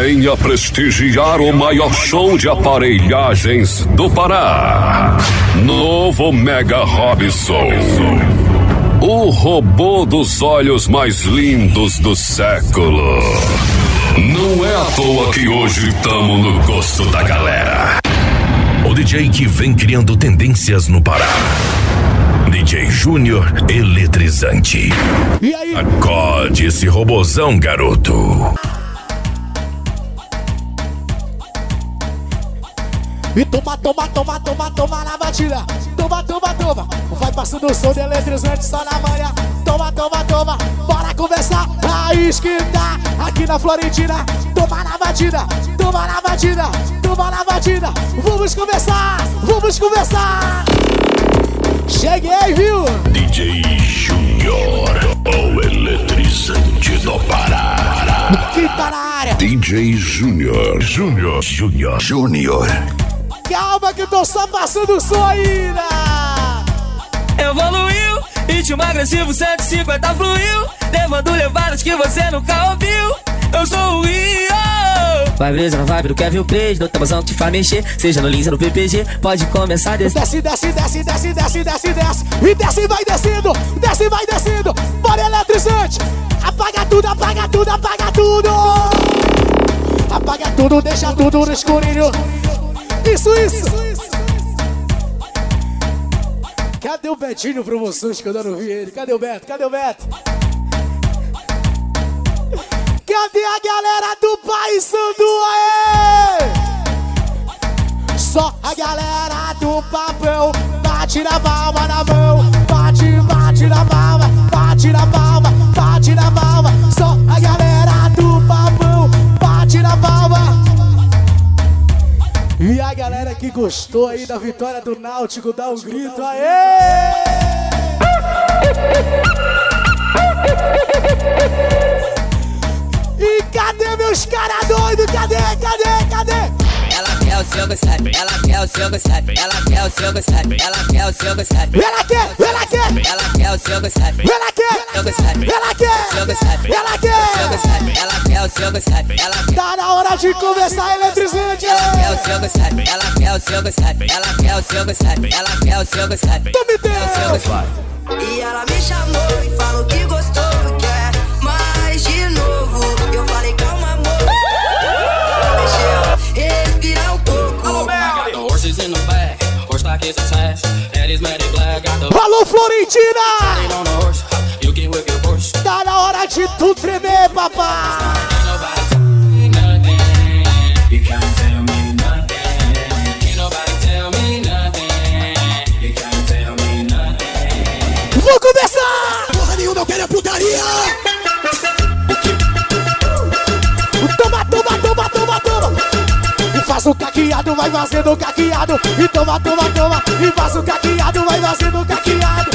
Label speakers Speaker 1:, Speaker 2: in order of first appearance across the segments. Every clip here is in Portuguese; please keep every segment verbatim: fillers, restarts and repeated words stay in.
Speaker 1: Venha prestigiar o maior show de aparelhagens do Pará. Novo Mega Robson. O robô dos olhos mais lindos do século. Não é à toa que hoje estamos no gosto da galera. O D J que vem criando tendências no Pará. D J Júnior Eletrizante.
Speaker 2: E aí?
Speaker 1: Acorde esse robozão, garoto.
Speaker 2: E toma, toma, toma, toma, toma na batida. Toma, toma, toma. Vai passando o som de eletrizante só na manhã. Toma, toma, toma. Bora conversar. Aí esquentar aqui na Florentina. Toma na batida. Toma na batida. Toma na batida. Vamos conversar. Vamos conversar. Cheguei, viu?
Speaker 1: D J Júnior, o eletrizante do Pará.
Speaker 2: Quem tá na área?
Speaker 1: D J Júnior, Júnior, Júnior, Júnior.
Speaker 2: Calma que eu tô só passando o som ainda.
Speaker 3: Evoluiu, ritmo agressivo cento e cinquenta fluiu, levando levadas que você nunca ouviu. Eu sou o Rio. Vai brisa na vibe do Kevin Craig, no tabuzão que te faz mexer, seja no Lins ou no P P G, pode começar a descer.
Speaker 2: Desce, desce, desce, desce, desce, desce, desce. E desce e vai descendo, desce e vai descendo. Bora eletrizante. Apaga tudo, apaga tudo, apaga tudo. Apaga tudo, deixa tudo no escurinho. Isso, isso. Cadê o Betinho Promoções que eu não vi ele? Cadê o Beto? Cadê o Beto? Cadê a galera do Paysandu, aê? Só a galera do papel. Bate na palma na mão. Bate, bate na palma. Bate na palma, bate na palma. Só a galera do papel. Bate na palma. E a galera que gostou aí da vitória do Náutico, dá um grito, aê! E cadê meus caras doidos? Cadê, cadê, cadê?
Speaker 3: Ela quer o seu gostado, ela quer o seu gostado, ela quer o seu gostado, ela quer o seu gostado.
Speaker 2: Ela quer, ela quer,
Speaker 3: ela quer o seu gostado,
Speaker 2: ela quer,
Speaker 3: seu gostado,
Speaker 2: ela quer,
Speaker 3: seu gostado,
Speaker 2: ela quer,
Speaker 3: seu gostado, ela quer o seu gostado, ela quer.
Speaker 2: Tá na hora de conversar, eletrizante.
Speaker 3: Ela quer o seu gostado, ela quer o seu gostado, ela quer o seu gostado, ela quer o seu gostado.
Speaker 2: Tome tempo.
Speaker 4: E ela me chamou e falou que gostou e quer mais de novo. Eu falei calma, amor. Deixa eu respirar um pouco.
Speaker 2: Alô, Florentina! Tá na hora de tu tremer, papai! Vou começar!
Speaker 5: Porra nenhuma, eu quero é putaria!
Speaker 2: Toma, toma, toma, toma, toma! E faz o caqueado, vai fazendo o caqueado. E toma, toma, toma. E faz o caqueado, vai fazendo o caqueado.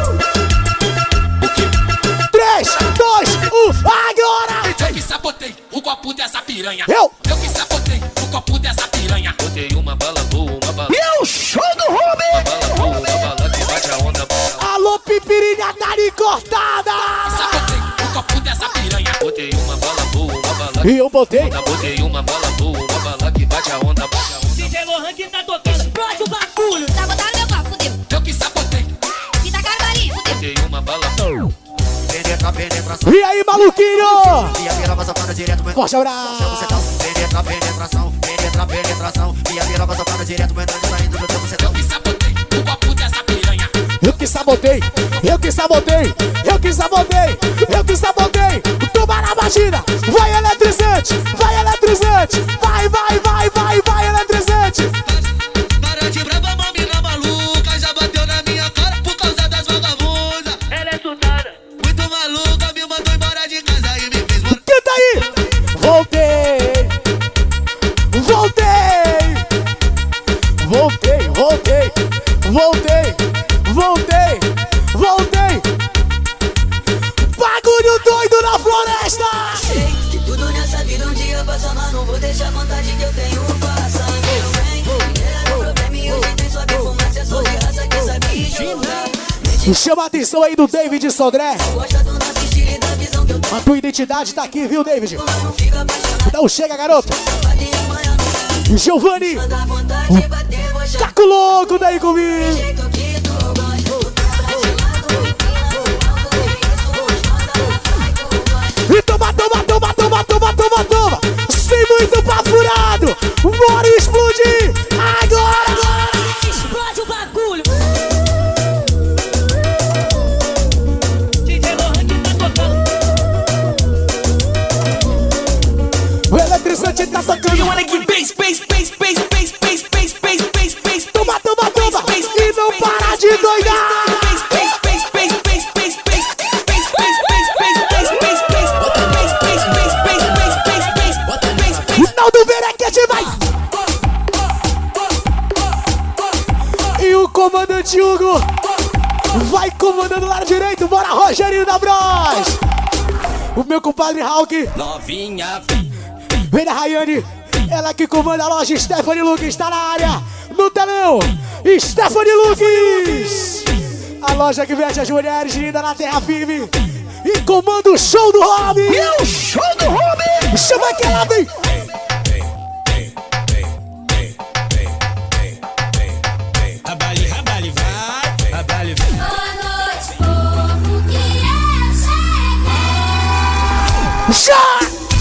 Speaker 2: três, dois, um, agora!
Speaker 6: Eu que sabotei o copo dessa piranha.
Speaker 2: Eu!
Speaker 6: Eu que sabotei o copo dessa piranha. Botei uma bala boa, uma bala.
Speaker 2: E o show do Rubi!
Speaker 6: Uma bala boa, uma bala que bate a onda.
Speaker 2: Alô, pipirinha, tá ali cortada!
Speaker 6: Sabotei o copo dessa piranha. Botei uma bala boa, uma bala.
Speaker 2: E eu botei.
Speaker 6: Botei uma bala boa, uma bala que bate a onda.
Speaker 3: D J Lohan que tá tocando, explode o bagulho.
Speaker 4: Sabotaram meu copo, fudeu.
Speaker 6: Eu que sabotei.
Speaker 4: Que tá caro, fudeu.
Speaker 6: Botei uma bala.
Speaker 5: Penetra, penetração.
Speaker 2: E aí, maluquinho?
Speaker 5: Minha piroca socando direto, meu.
Speaker 2: Forte abraço!
Speaker 5: Penetra, penetração. Penetra, penetração. Minha piroca socando direto, meu. Entrando e saindo do teu bucetão.
Speaker 6: Eu que sabotei o copo dessa piranha.
Speaker 2: Eu que sabotei, eu que sabotei, eu que sabotei, eu que sabotei. Toma na batida, vai eletrizante, vai eletrizante, vai, vai, vai, vai, vai eletrizante.
Speaker 6: Para de brava, mamina maluca, já bateu na minha cara por causa das vagabundas.
Speaker 3: Ela é soldada.
Speaker 6: Muito maluca, me mandou embora de casa e me fez mano.
Speaker 2: Canta aí! Voltei, voltei, voltei, voltei, voltei, voltei, voltei. Bagulho doido na floresta!
Speaker 4: Sei que tudo nessa vida um dia passa, mas não vou deixar a vontade que eu tenho passar. Eu venho, era meu problema e hoje tem sua performance, sou de raça que sabe jogar.
Speaker 2: Chama a atenção aí do David Sodré.
Speaker 4: Gosta do nosso estilo e da visão que eu tenho.
Speaker 2: A tua identidade tá aqui, viu, David? Então chega, garoto. Giovanni. Caco louco daí comigo. E toma, toma, toma, toma, toma, toma, toma. Sem muito pra furado. Bora explodir. Agora, agora.
Speaker 3: Explode o bagulho.
Speaker 2: O eletrizante tá tocando.
Speaker 3: You wanna get bass, bass, bass, bass, bass, bass, bass, bass, bass, bass.
Speaker 2: Toma, toma, toma. E não para de doidar. Do Verequete vai! E o comandante Hugo vai comandando o lado direito. Bora, Rogerinho da Bros! O meu compadre Hulk.
Speaker 3: Novinha, vem.
Speaker 2: Vem da Rayane. Ela que comanda a loja. Stephanie Lucas está na área. No telão. Stephanie Lucas. A loja que veste as mulheres lindas na terra firme. E comanda o show do Robin. E o show do Robin. Chama que ela vem. Já!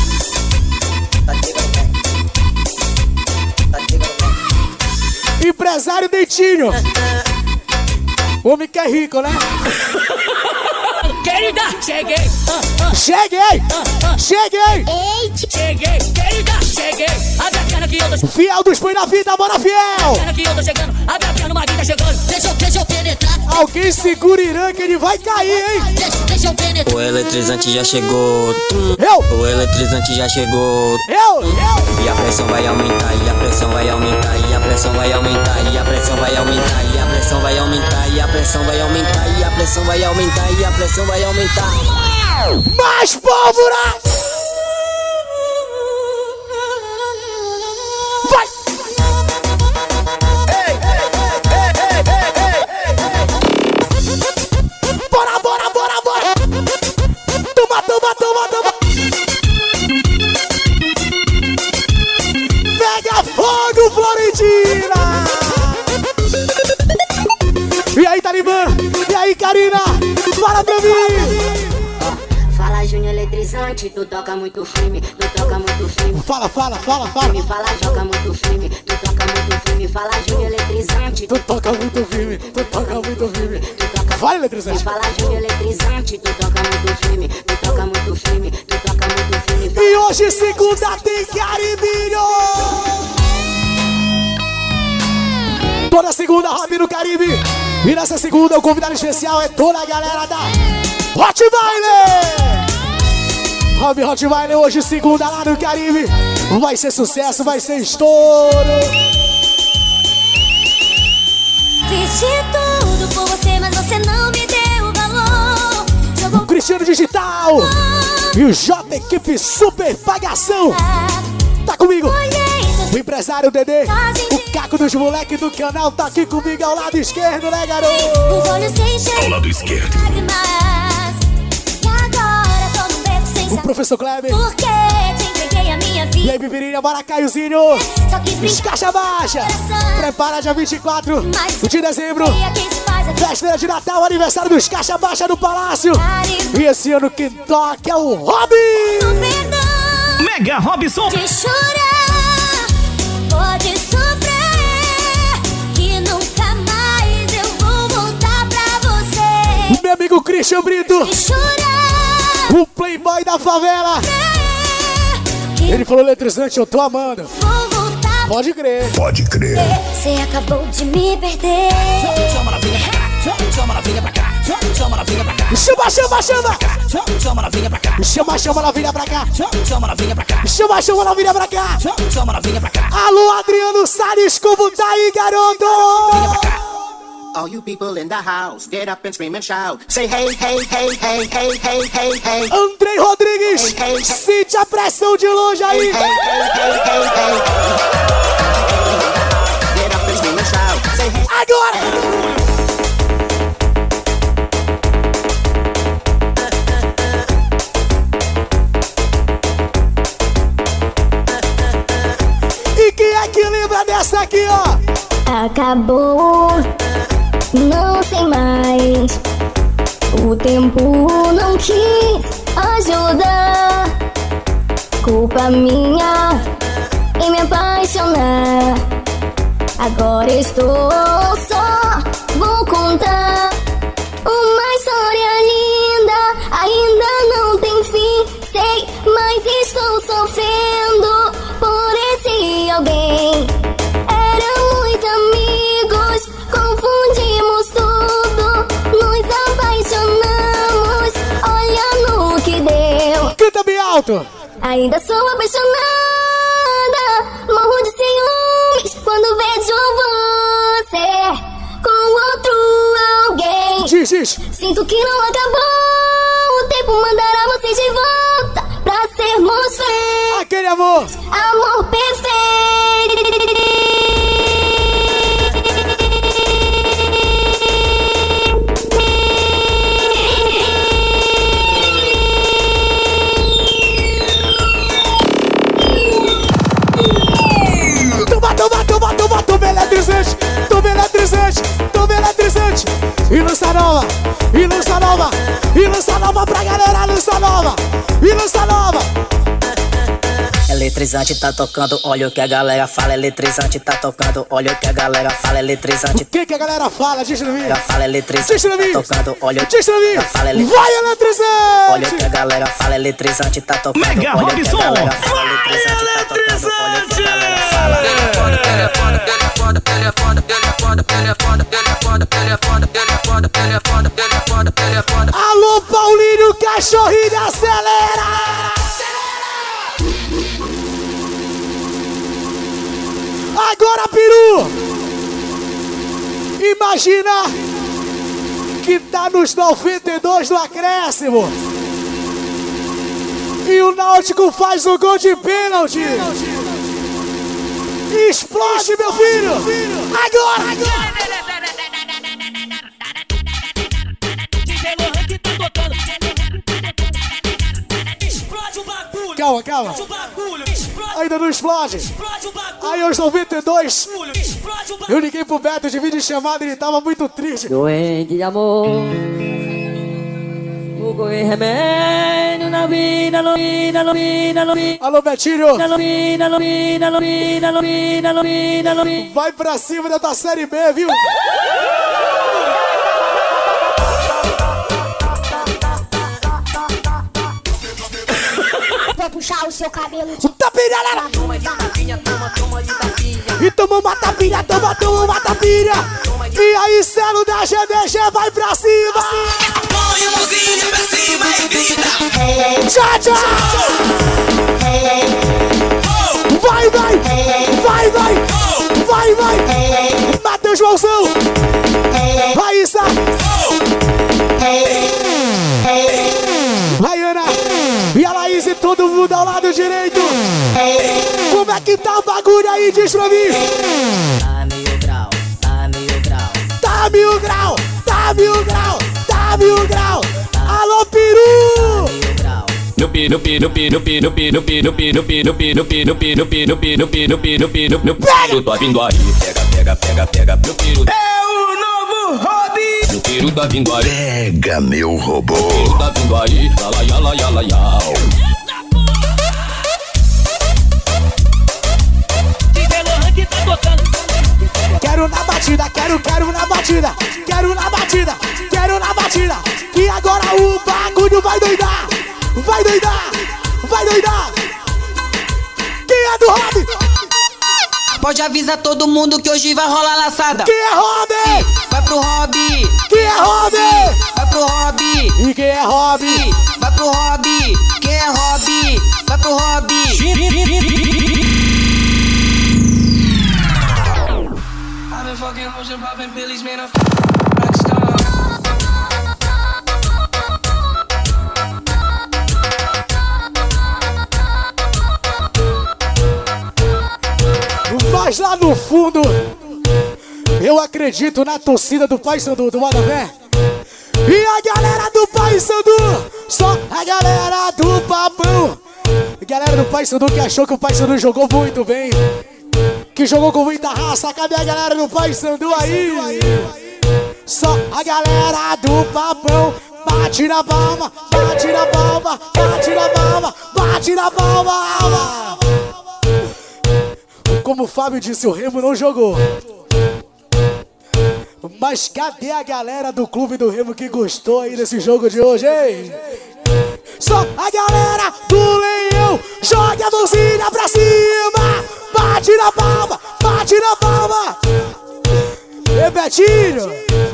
Speaker 2: Empresário Dentinho. Homem que é rico, né?
Speaker 3: Querida, cheguei.
Speaker 2: Cheguei! Cheguei!
Speaker 3: Cheguei, querida, cheguei. Abre a perna que eu tô.
Speaker 2: Fiel dos põe na vida, bora fiel!
Speaker 3: Perna que eu tô chegando. Abre a perna, uma vida chegando. Deixa eu, deixa eu penetrar.
Speaker 2: Alguém segura Irã que ele vai cair, hein?
Speaker 3: Deixa, deixa eu penetrar.
Speaker 7: O eletrizante já chegou.
Speaker 2: Eu!
Speaker 7: O eletrizante já chegou.
Speaker 2: Eu! Eu!
Speaker 7: E a pressão vai aumentar, e a pressão vai aumentar, e a pressão vai aumentar, e a pressão vai aumentar, e a pressão vai aumentar, e a pressão vai aumentar, e a pressão vai aumentar, e a pressão vai aumentar.
Speaker 2: Mais pólvora! Vai! Ei, ei, ei, ei, ei, ei. Bora, bora, bora, bora! Toma, toma, toma, toma! Pega fogo, Florentina! E aí, Talibã? E aí, Karina? Fala pra mim!
Speaker 8: Fala, Júnior Eletrizante, tu toca muito firme, tu toca muito firme.
Speaker 2: Fala, fala, fala, fala.
Speaker 8: Me fala, joga muito firme, tu toca muito firme. Fala, Júnior Eletrizante,
Speaker 2: Tu toca muito firme, tu toca muito firme.
Speaker 8: tu toca.
Speaker 2: Fala,
Speaker 8: Me
Speaker 2: Eletrizante.
Speaker 8: fala, Júnior Eletrizante, tu toca muito firme, tu toca muito firme, tu toca muito firme.
Speaker 2: E hoje, segunda, tem Caribinho! Toda segunda, Robin no Caribe. E nessa segunda, o convidado especial é toda a galera da Rottweiler! Robin Rottweiler, hoje segunda lá no Caribe. Vai ser sucesso, vai ser estouro.
Speaker 9: Fiz de tudo por você, mas você não me deu valor. Jogou
Speaker 2: O Cristiano Digital e o J Equipe Super Pagação. Tá comigo. O empresário Dedê, o Caco dos moleques do canal tá aqui comigo ao lado esquerdo, né, garoto?
Speaker 9: os olhos enchem
Speaker 1: Ao lado esquerdo.
Speaker 9: lágrimas. E agora tô no beco sem
Speaker 2: O
Speaker 9: saber
Speaker 2: professor Kleber.
Speaker 9: por que te entreguei a minha
Speaker 2: E
Speaker 9: vida.
Speaker 2: aí, Bibirinha, bora, Caiozinho.
Speaker 9: Só quis brincar,
Speaker 2: Caixa Baixa. Prepara dia vinte e quatro de dezembro.
Speaker 9: é quem se faz aqui.
Speaker 2: Véspera de Natal, aniversário dos Caixa Baixa do Palácio. E esse ano quem toca é o Robin.
Speaker 9: Perdão
Speaker 3: Mega Robson.
Speaker 9: de chorar, pode sofrer, que nunca mais eu vou voltar pra você.
Speaker 2: Meu amigo Christian Brito,
Speaker 9: De chorar,
Speaker 2: o playboy da favela.
Speaker 9: que
Speaker 2: Ele falou eletrizante, eu tô amando.
Speaker 9: vou voltar.
Speaker 2: Pode crer.
Speaker 1: Pode crer.
Speaker 9: Você acabou de me perder.
Speaker 3: Chama novinha pra cá. Chama novinha pra cá. Chama novinha pra cá.
Speaker 2: Chama, chama, chama.
Speaker 3: Chama novinha pra cá.
Speaker 2: Chama, chama, novinha pra cá.
Speaker 3: Chama novinha pra cá.
Speaker 2: Chama, chama, novinha pra cá.
Speaker 3: Chama novinha pra cá.
Speaker 2: Alô, Adriano Salles, como tá aí, garoto?
Speaker 5: All you people in the house, get up and scream and shout. Say hey, hey, hey, hey, hey, hey, hey, hey.
Speaker 2: Andrei Rodrigues, sente a pressão de longe aí.
Speaker 5: Hey, hey, hey, hey, hey. Get up and scream and shout. Say hey.
Speaker 2: Agora!
Speaker 9: acabou, não sei mais. O tempo não quis ajudar. Culpa minha em me apaixonar. Agora estou só, vou contar uma história linda. Ainda não tem fim, sei, mas estou sofrendo por esse alguém. Éramos amigos, confundimos tudo, nos apaixonamos, olha no que deu.
Speaker 2: Canta bem alto!
Speaker 9: Ainda sou apaixonada, morro de ciúmes quando vejo você com outro alguém.
Speaker 2: Diz, diz.
Speaker 9: Sinto que não acabou, o tempo mandará você de volta pra sermos felizes.
Speaker 2: Aquele amor,
Speaker 9: amor perfeito.
Speaker 2: eletrizante, toma eletrizante, toma eletrizante. E lança nova, e lança nova, e lança nova pra galera, lança nova, e lança nova.
Speaker 7: Eletrizante tá tocando, olha o que a galera fala. Eletrizante tá tocando, olha o que a galera fala. Eletrizante.
Speaker 2: O que que a galera fala? Diz pra mim.
Speaker 7: Fala eletrizante tá tocando, olha o que
Speaker 2: a galera fala. Vai eletrizante!
Speaker 7: Olha o que a galera fala. Eletrizante tá tocando,
Speaker 10: Mega
Speaker 7: olha o que a galera
Speaker 10: Robson.
Speaker 7: fala. Eletrizante tá tocando, olha o que a galera fala.
Speaker 6: Ele é foda, ele é foda, ele é foda, ele é foda, ele é foda, ele é foda, ele é foda, ele é foda, ele é foda, ele é foda, ele é foda, ele é foda.
Speaker 2: Alô, Paulinho, cachorrinho, acelera! Agora, peru! Imagina que tá nos noventa e dois do acréscimo e o Náutico faz o gol de pênalti. Explode, meu filho! Agora, agora! Calma, calma. Ainda não explode. Aí aos noventa e dois, eu liguei pro Beto de vídeo chamada e ele tava muito triste.
Speaker 3: Doente de amor, o correr remédio na vida, na vida, na vida, na vida.
Speaker 2: Alô, Betinho.
Speaker 3: Vai
Speaker 2: Vai pra cima da tua série B, viu?
Speaker 9: Vou puxar o seu cabelo.
Speaker 2: Tapinha, galera! E toma uma tapinha, toma, toma uma tapinha. E aí, Celo da G D G vai pra cima.
Speaker 6: Põe a mãozinha pra cima e grita.
Speaker 2: Tchau, tchau. Vai, vai, vai, vai, vai, vai. Matheus Bolsão. Raíssa. Rayana. E a Laís e todo mundo ao lado direito. Como é que tá o bagulho aí? Diz pra mim.
Speaker 7: Tá mil grau, tá mil grau.
Speaker 2: Tá mil grau, tá mil grau, tá mil grau. Alô, peru!
Speaker 1: No pi, no pi, no pi, no pi, no pi, no pi, no pi, no pi, no pi, no pi, no pi, no pi, no pi, no pi, no pi, no pi, no pi, no pi, tá vindo aí. Pega, pega, pega, pega, meu piru.
Speaker 10: É o novo hobby.
Speaker 1: Meu piru tá vindo aí.
Speaker 11: Pega, meu robô.
Speaker 1: Tá vindo aí. Yala, yala, yala, yala.
Speaker 2: Quero na batida, quero, quero na batida. Quero na batida, quero na batida. E agora o bagulho vai doidar. Vai doidar, vai doidar. Quem é do hobby?
Speaker 12: Pode avisar todo mundo que hoje vai rolar laçada.
Speaker 2: Quem é hobby?
Speaker 12: Vai pro hobby.
Speaker 2: Quem é hobby?
Speaker 12: Vai pro hobby.
Speaker 2: E quem é hobby?
Speaker 12: Vai pro hobby. Quem é hobby? Vai pro hobby.
Speaker 6: I've been fucking hoes and popping pillies, man, I'm f***ing rockstar.
Speaker 2: Mas lá no fundo, eu acredito na torcida do Paysandu, do Madafé. E a galera do Paysandu, só a galera do Papão. A galera do Paysandu que achou que o Paysandu jogou muito bem. que jogou com muita raça. Cadê a galera do Pai Sandu aí? Só a galera do papão. Bate na palma, bate na palma, bate na palma, bate na palma. Como o Fábio disse, o Remo não jogou. Mas cadê a galera do Clube do Remo que gostou aí desse jogo de hoje, hein? Só a galera do Leão, joga a mãozinha pra cima. Bate na palma, bate na palma. E Betinho,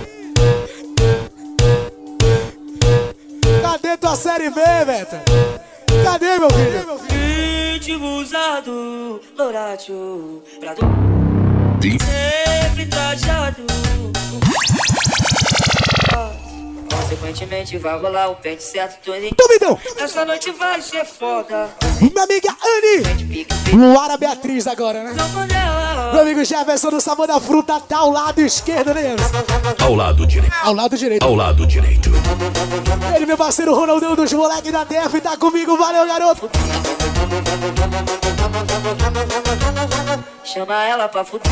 Speaker 2: cadê tua série B, Beto? Cadê, meu filho?
Speaker 3: Ritmo usado, Loratio, pra tu sempre trajado. Consequentemente vai rolar o pente certo, tudo em...
Speaker 2: Domidão!
Speaker 3: Essa noite vai ser foda.
Speaker 2: Minha amiga Anne, Luara Beatriz agora, né? Meu amigo Jefferson do Sabor da Fruta tá ao lado esquerdo, né?
Speaker 1: Ao lado direito.
Speaker 2: Ao lado direito.
Speaker 1: Ao lado direito.
Speaker 2: Ele, meu parceiro Ronaldão dos moleques da T F, tá comigo, valeu, garoto.
Speaker 3: Chama ela pra fuder.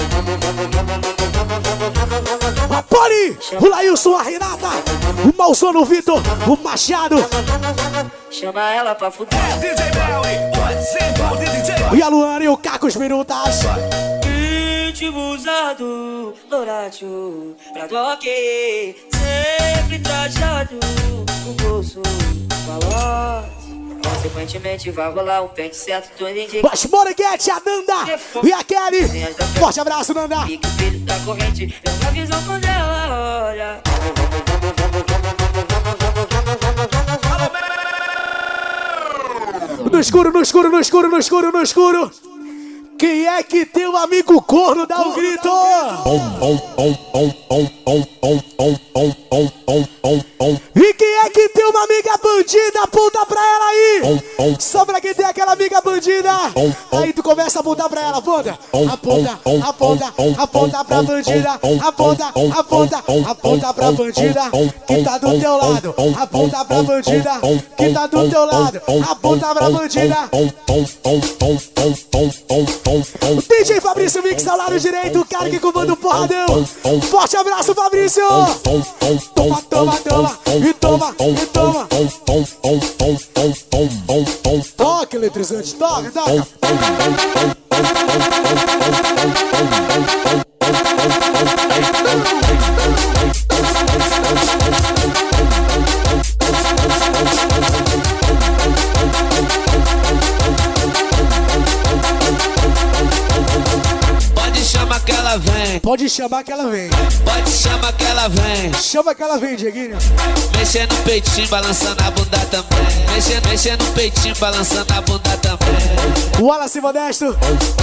Speaker 2: A Poli, o Lailson, a Renata, o Malsono, o Vitor, o Machado.
Speaker 3: Chama ela pra fuder.
Speaker 2: E a Luana e o Cacos Minutas.
Speaker 3: Ritmo usado, Loratio, pra toque. Sempre trajado, o bolso falou. Consequentemente vai rolar um pente certo, tudo indica.
Speaker 2: Mas Moreguete, a Nanda e a Kelly. Forte abraço, Nanda.
Speaker 3: Fica o filho da corrente, pela visão quando ela olha.
Speaker 2: No escuro, no escuro, no escuro, no escuro, no escuro. Quem é que tem um amigo corno? Dá um grito! E quem é que tem uma amiga bandida? Aponta pra ela aí! Só pra quem tem aquela amiga bandida! Aí tu começa a apontar pra ela, aponta! Aponta, aponta, aponta pra bandida! Aponta, aponta, aponta pra bandida! Que tá do teu lado! Aponta pra bandida! Que tá do teu lado! Aponta pra bandida! D J Fabrício Mix ao lado direito, o cara que comanda o porradão. Forte abraço, Fabrício. Toma, toma, toma, e toma, e toma. Toca, eletrizante, toca, toca.
Speaker 3: Que ela vem.
Speaker 2: Pode chamar que ela vem.
Speaker 3: Pode chamar que ela vem.
Speaker 2: Chama que ela vem, Dieguinho.
Speaker 3: Mexendo no peitinho, balançando a bunda também. Mexendo, mexendo no peitinho, balançando a bunda também.
Speaker 2: O Wallace Modesto.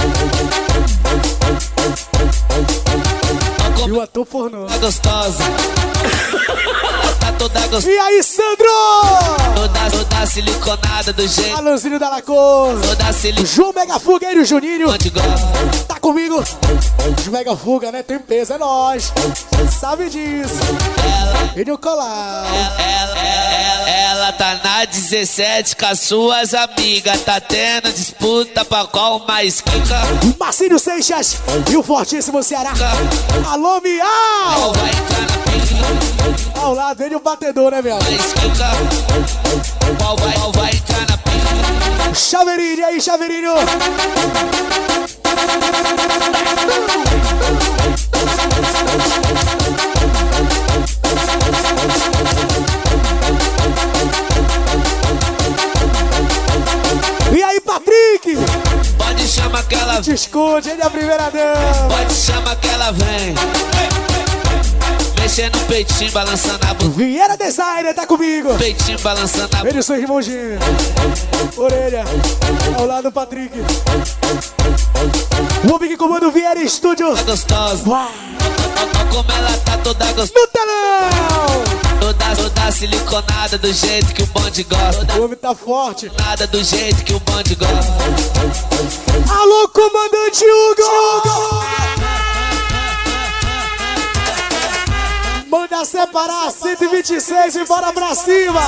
Speaker 2: E o ator pornô.
Speaker 3: Tá gostosa. Tá toda gostosa.
Speaker 2: E aí, Sandro?
Speaker 3: Toda, toda siliconada do jeito.
Speaker 2: Alonzinho da Lacor.
Speaker 3: Toda siliconada.
Speaker 2: João Mega Fuga e o Juninho.
Speaker 3: Onde gosta.
Speaker 2: Tá comigo? Os Mega Fuga, né? Tem peso, é nóis. Sabe disso.
Speaker 3: Ela.
Speaker 2: E no colar.
Speaker 3: Ela, ela, ela, ela tá na dezessete com as suas amigas. Tá tendo disputa pra qual mais quica.
Speaker 2: Marcinho Seixas e o fortíssimo Ceará. Alô, Miau!
Speaker 3: Vai entrar na pica.
Speaker 2: Ao lado dele o batedor, né, meu?
Speaker 3: Mais quica. Qual vai, qual vai entrar na pica.
Speaker 2: Chaveirinho, e aí, Chaveirinho? E aí, Patrick?
Speaker 3: Pode chamar que ela vem.
Speaker 2: Te esconde, ele é a primeira dama.
Speaker 3: Pode chamar que ela vem. Mexendo no peitinho, balançando a bunda.
Speaker 2: Vieira Designer tá comigo.
Speaker 3: Peitinho, balançando a bunda.
Speaker 2: Ele sou irmão gêmeo. Orelha, ao lado do Patrick. O homem que comanda o Vieira Estúdio.
Speaker 3: Tá gostosa.
Speaker 2: Uau.
Speaker 3: Como ela tá toda gostosa.
Speaker 2: No telão.
Speaker 3: Toda, toda siliconada do jeito que o bonde gosta.
Speaker 2: O homem tá forte.
Speaker 3: Nada do jeito que o bonde gosta.
Speaker 2: Alô, comandante Hugo. Manda separar cento e vinte e seis e bora pra cima.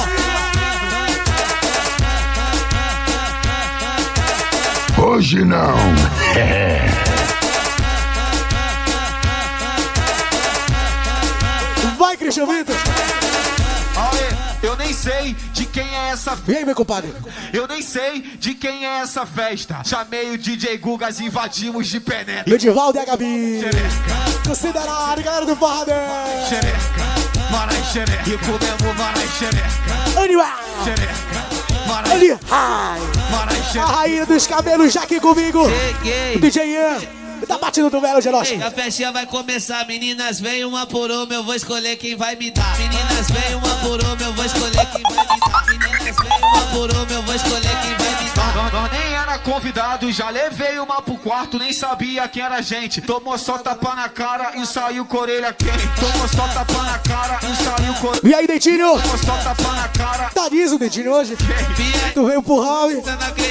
Speaker 1: Hoje não.
Speaker 2: Vai, Christian Vitor.
Speaker 11: Aê, eu nem sei de quem é essa festa.
Speaker 2: E aí, meu compadre?
Speaker 11: Eu nem sei de quem é essa festa. Chamei o D J Gugas e invadimos de penetra.
Speaker 2: Edivaldo e a Gabi.
Speaker 11: Xereca.
Speaker 2: Considerado, galera do Porradão.
Speaker 11: Xereca. Varai xereca. E comemos varai xereca.
Speaker 2: Animal.
Speaker 11: Xereca. Varai
Speaker 2: Ali. Ai.
Speaker 11: Varai xereca.
Speaker 2: A rainha dos cabelos já aqui comigo.
Speaker 3: Cheguei.
Speaker 2: O D J Ian. Tá batendo do Velo, Gerói.
Speaker 3: A festinha vai começar, meninas, vem uma por uma, eu vou escolher quem vai me dar. Meninas, vem uma por uma, eu vou escolher quem vai me dar. Meninas, vem uma por uma, eu vou escolher quem vai me dar.
Speaker 11: Nós, nós nem era convidado, já levei uma pro quarto, nem sabia quem era a gente. Tomou só tapa na cara e saiu com a orelha quente. Tomou só tapa na cara e saiu com a orelha.
Speaker 2: E aí, Dentinho?
Speaker 11: Tomou só tapa na cara.
Speaker 2: Tá liso o Dentinho hoje? Tu veio pro Raul.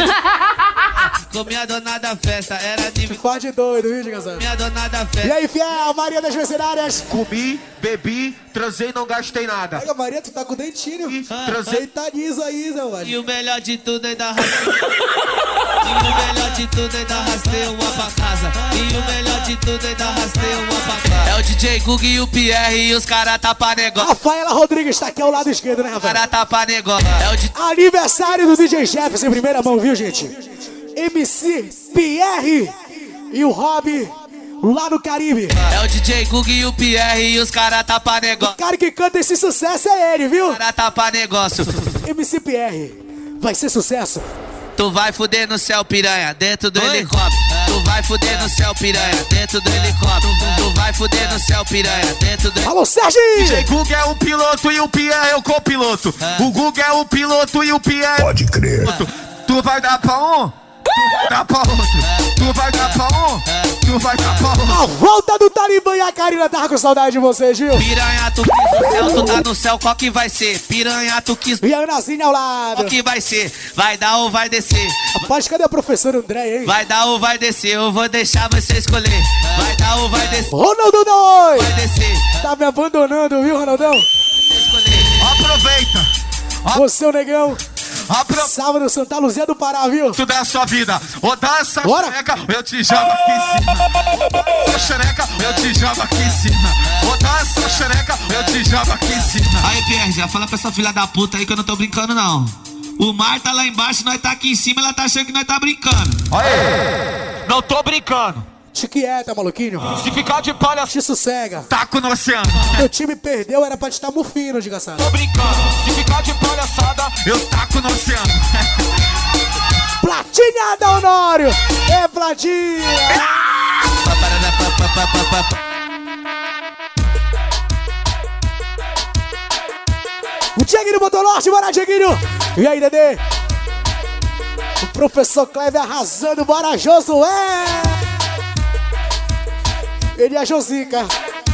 Speaker 3: Comi a dona da festa, era de...
Speaker 2: Faz de doido, viu, desgraçado?
Speaker 3: Minha dona da festa.
Speaker 2: E aí, fiel, Maria das Mercenárias?
Speaker 11: Comi, bebi, transei, não gastei nada.
Speaker 2: Pega, Maria, tu tá com o Dentinho.
Speaker 11: Ah, transei.
Speaker 2: Aí tá liso aí, Zé, mano.
Speaker 3: E o melhor de tudo ainda arrastei. E o melhor de tudo ainda arrastei uma pra casa. E o melhor de tudo ainda arrastei uma pra casa. É o D J Gug e o Pierre e os caras tá pra negócio.
Speaker 2: Rafaela Rodrigues tá aqui ao lado esquerdo, né, Rafael?
Speaker 3: Os caras tá pra negócio. É o D...
Speaker 2: Aniversário do D J Jefferson em primeira mão, viu, gente? M C Pierre e o Rob lá no Caribe.
Speaker 3: É o D J Gug e o Pierre e os caras tá pra negócio.
Speaker 2: O cara que canta esse sucesso é ele, viu?
Speaker 3: Os caras tá pra negócio.
Speaker 2: M C Pierre, vai ser sucesso.
Speaker 3: Tu vai fuder no céu, piranha, dentro do Oi? helicóptero. Tu vai fuder no céu, piranha, dentro do helicóptero. Tu vai fuder no céu, piranha, dentro do...
Speaker 2: Alô, Sérgio!
Speaker 11: D J Gug é o piloto e o Pierre é o copiloto. É. O Gug é o piloto e o Pierre...
Speaker 1: Pode crer.
Speaker 11: É. Tu vai dar pra um? Tu vai dar pra outro. Tu vai dar pra um? Tu vai dar pra outro.
Speaker 2: A volta do Talibã e a Karina tava com saudade de vocês, viu?
Speaker 3: Piranha, tu quis no céu, tu tá no céu, qual que vai ser? Piranha, tu quis...
Speaker 2: E a Anazinha ao lado.
Speaker 3: Qual que vai ser? Vai dar ou vai descer?
Speaker 2: Rapaz, cadê a professora André, hein?
Speaker 3: Vai dar ou vai descer? Eu vou deixar você escolher. Vai dar ou vai descer?
Speaker 2: Ronaldo dois!
Speaker 3: Vai descer.
Speaker 2: Tá me abandonando, viu, Ronaldão?
Speaker 3: Você escolher.
Speaker 11: Aproveita.
Speaker 2: Você, o negão.
Speaker 11: Apro...
Speaker 2: Sábado, Santa Luzia do Pará, viu?
Speaker 11: Tu dá a sua vida. Ou dá essa
Speaker 2: Bora.
Speaker 11: xereca, eu te jogo aqui em cima. Essa xereca, eu te jogo aqui em cima. Ou dá essa xereca, eu te jogo aqui em cima.
Speaker 3: Aí, Pierre, já fala pra essa filha da puta aí que eu não tô brincando, não. O mar tá lá embaixo, nós tá aqui em cima, ela tá achando que nós tá brincando.
Speaker 11: Aê! Não tô brincando.
Speaker 2: Te quieta, maluquinho.
Speaker 11: Se ficar de palha,
Speaker 2: te sossega.
Speaker 11: Taco no oceano.
Speaker 2: Teu time perdeu, era pra te estar mufino, desgraçado.
Speaker 11: Tô brincando. Se ficar de palhaçada, eu taco no oceano.
Speaker 2: Platinha da Honório. É Platinha. O Dieguinho botou norte, bora, Dieguinho. E aí, Dedê? O professor Cleber arrasando, bora, Josué. Ele é a Josica.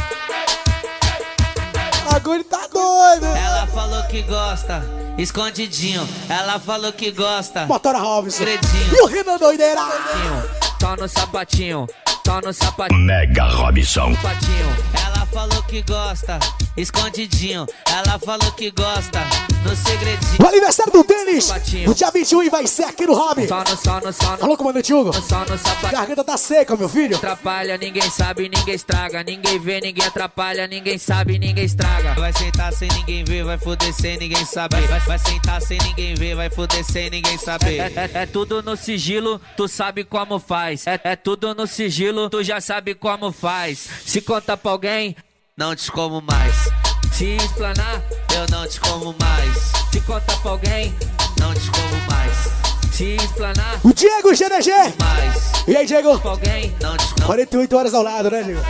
Speaker 2: Agora ele tá doido.
Speaker 3: Ela falou que gosta, escondidinho. Ela falou que gosta.
Speaker 2: Motora Robson.
Speaker 3: Segredinho.
Speaker 2: E o Renan doideira.
Speaker 3: Só no sapatinho. Só no sapatinho.
Speaker 1: Mega Robson.
Speaker 3: Sapatinho. Ela falou que gosta, escondidinho. Ela falou que gosta, no segredinho.
Speaker 2: O aniversário do Denis, no dia vinte e um, e vai ser aqui no Hobby.
Speaker 3: Só no, só no, só no.
Speaker 2: Alô, comandante Hugo.
Speaker 3: Só no sapatinho.
Speaker 2: Garganta tá seca, meu filho.
Speaker 3: Atrapalha, ninguém sabe, ninguém estraga. Ninguém vê, ninguém atrapalha. Ninguém sabe, ninguém estraga. Vai sentar sem ninguém ver, vai foder sem ninguém saber. Vai, vai sentar sem ninguém ver, vai foder sem ninguém saber. É, é, é tudo no sigilo, tu sabe como faz. É, é tudo no sigilo, tu já sabe como faz. Se conta pra alguém, não te como mais. Se explanar, eu não te como mais. Se conta pra alguém, não te como mais. Se explanar,
Speaker 2: o Diego G D G.
Speaker 3: Mais.
Speaker 2: E aí, Diego?
Speaker 3: Pra alguém, não te como.
Speaker 2: quarenta e oito horas ao lado, né, Diego?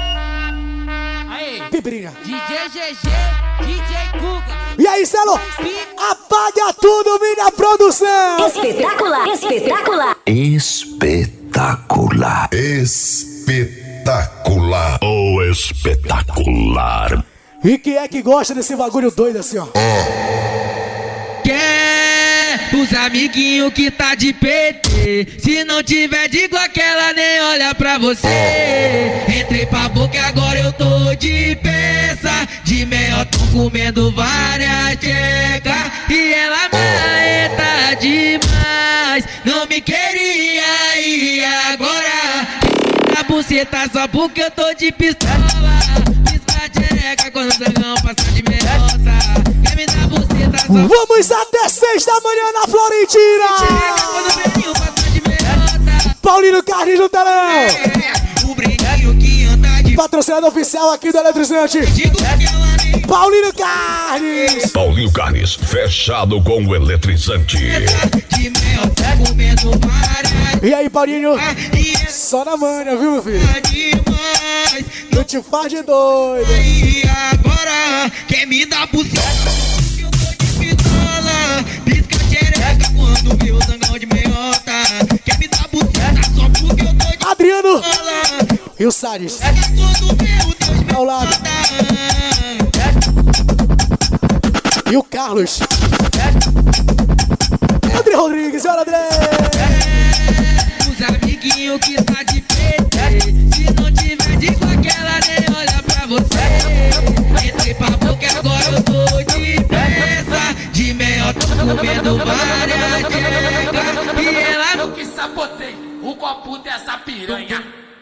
Speaker 3: Aí,
Speaker 2: Pibrinha.
Speaker 3: D J G G, D J Guga.
Speaker 2: E aí, Celo? Apaga tudo, minha produção.
Speaker 9: Espetacular, espetacular.
Speaker 1: Espetacular. Espetacular. Espetacular ou espetacular.
Speaker 2: E quem é que gosta desse bagulho doido assim, ó?
Speaker 3: Quer os amiguinhos que tá de P T. Se não tiver de Glock, ela nem olha pra você. Entrei pra boca, agora eu tô de peça. De meiotão comendo várias tchecas. E ela marreta demais. Não me queria e agora a buceta só porque eu tô de pistola. Pisca tcheca quando você
Speaker 2: Vamos até seis da manhã na Florentina. Paulinho Carnes no telão. Patrocinador oficial aqui do Eletrizante. Paulinho Carnes.
Speaker 1: Paulinho Carnes, fechado com o Eletrizante.
Speaker 2: E aí, Paulinho? Só na manha, viu, meu filho? Não te faz de doido.
Speaker 13: E agora, quer me dar buceta? Eu tô de pistola. Pisca xereca quando vê o zangão de meiota. Quer me dar buceta só porque eu tô de
Speaker 2: Adriano
Speaker 13: pistola.
Speaker 2: e o Salles
Speaker 13: Quando vê o teu
Speaker 2: ao lado. E o Carlos. André Rodrigues, olha André.
Speaker 13: Os amiguinhos que tá de peito. Se não tiver de aquela nem olha pra você. Entrei pra boca agora eu tô de pressa. De meiota comendo várias dicas. E ela
Speaker 14: Eu que sabotei o copo dessa piranha.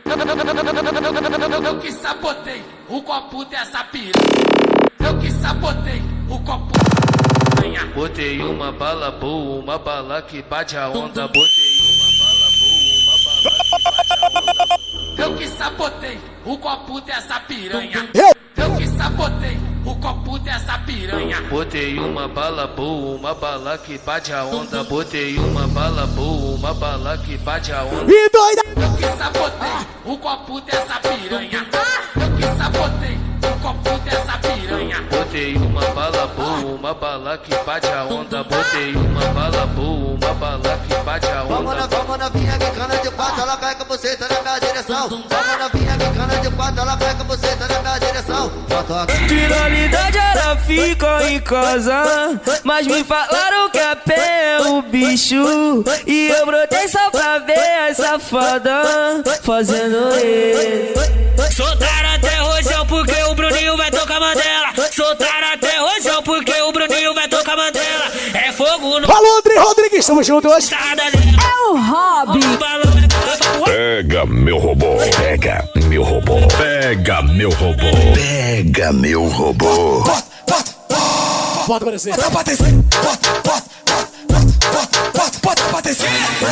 Speaker 14: Eu que sabotei o copo dessa piranha. Eu que sabotei o copo.
Speaker 15: Botei uma bala boa, uma bala que bate a onda. Botei uma bala boa, uma bala que bate a onda.
Speaker 14: Eu que sabotei o copo dessa piranha.
Speaker 2: Eu,
Speaker 14: Eu que sabotei o copo dessa piranha.
Speaker 15: Botei uma bala boa, uma bala que bate a onda. Botei uma bala boa, uma bala que bate a onda.
Speaker 2: e doida.
Speaker 14: Eu que sabotei o copo dessa piranha. Eu que sabotei o copo dessa piranha.
Speaker 15: Botei uma bala boa, uma bala que bate a onda. Botei uma bala boa, uma bala que bate a onda.
Speaker 13: Vamos na, vamos na vinha que cana de quatro, ela cai com você, tá na minha direção. Vamos na vinha que cana de quatro, ela cai com você, tá na minha direção.
Speaker 3: Finalidade era ficar em casa, mas me falaram que a pé é o bicho. E eu brotei só pra ver a safada fazendo isso. Soltaram até rojão porque o Bruninho vai tocar Mandela. Soltaram até rojão porque o Bruninho vai tocar Mandela. É fogo no...
Speaker 2: Alô, André Rodrigues, estamos juntos.
Speaker 3: É o Hobby.
Speaker 1: Pega meu robô, pega meu robô, pega meu robô, pega meu robô.
Speaker 2: Bota pra descer.
Speaker 10: Bota pra descer. Bota, bota, bota, bota, bota, bota pra descer.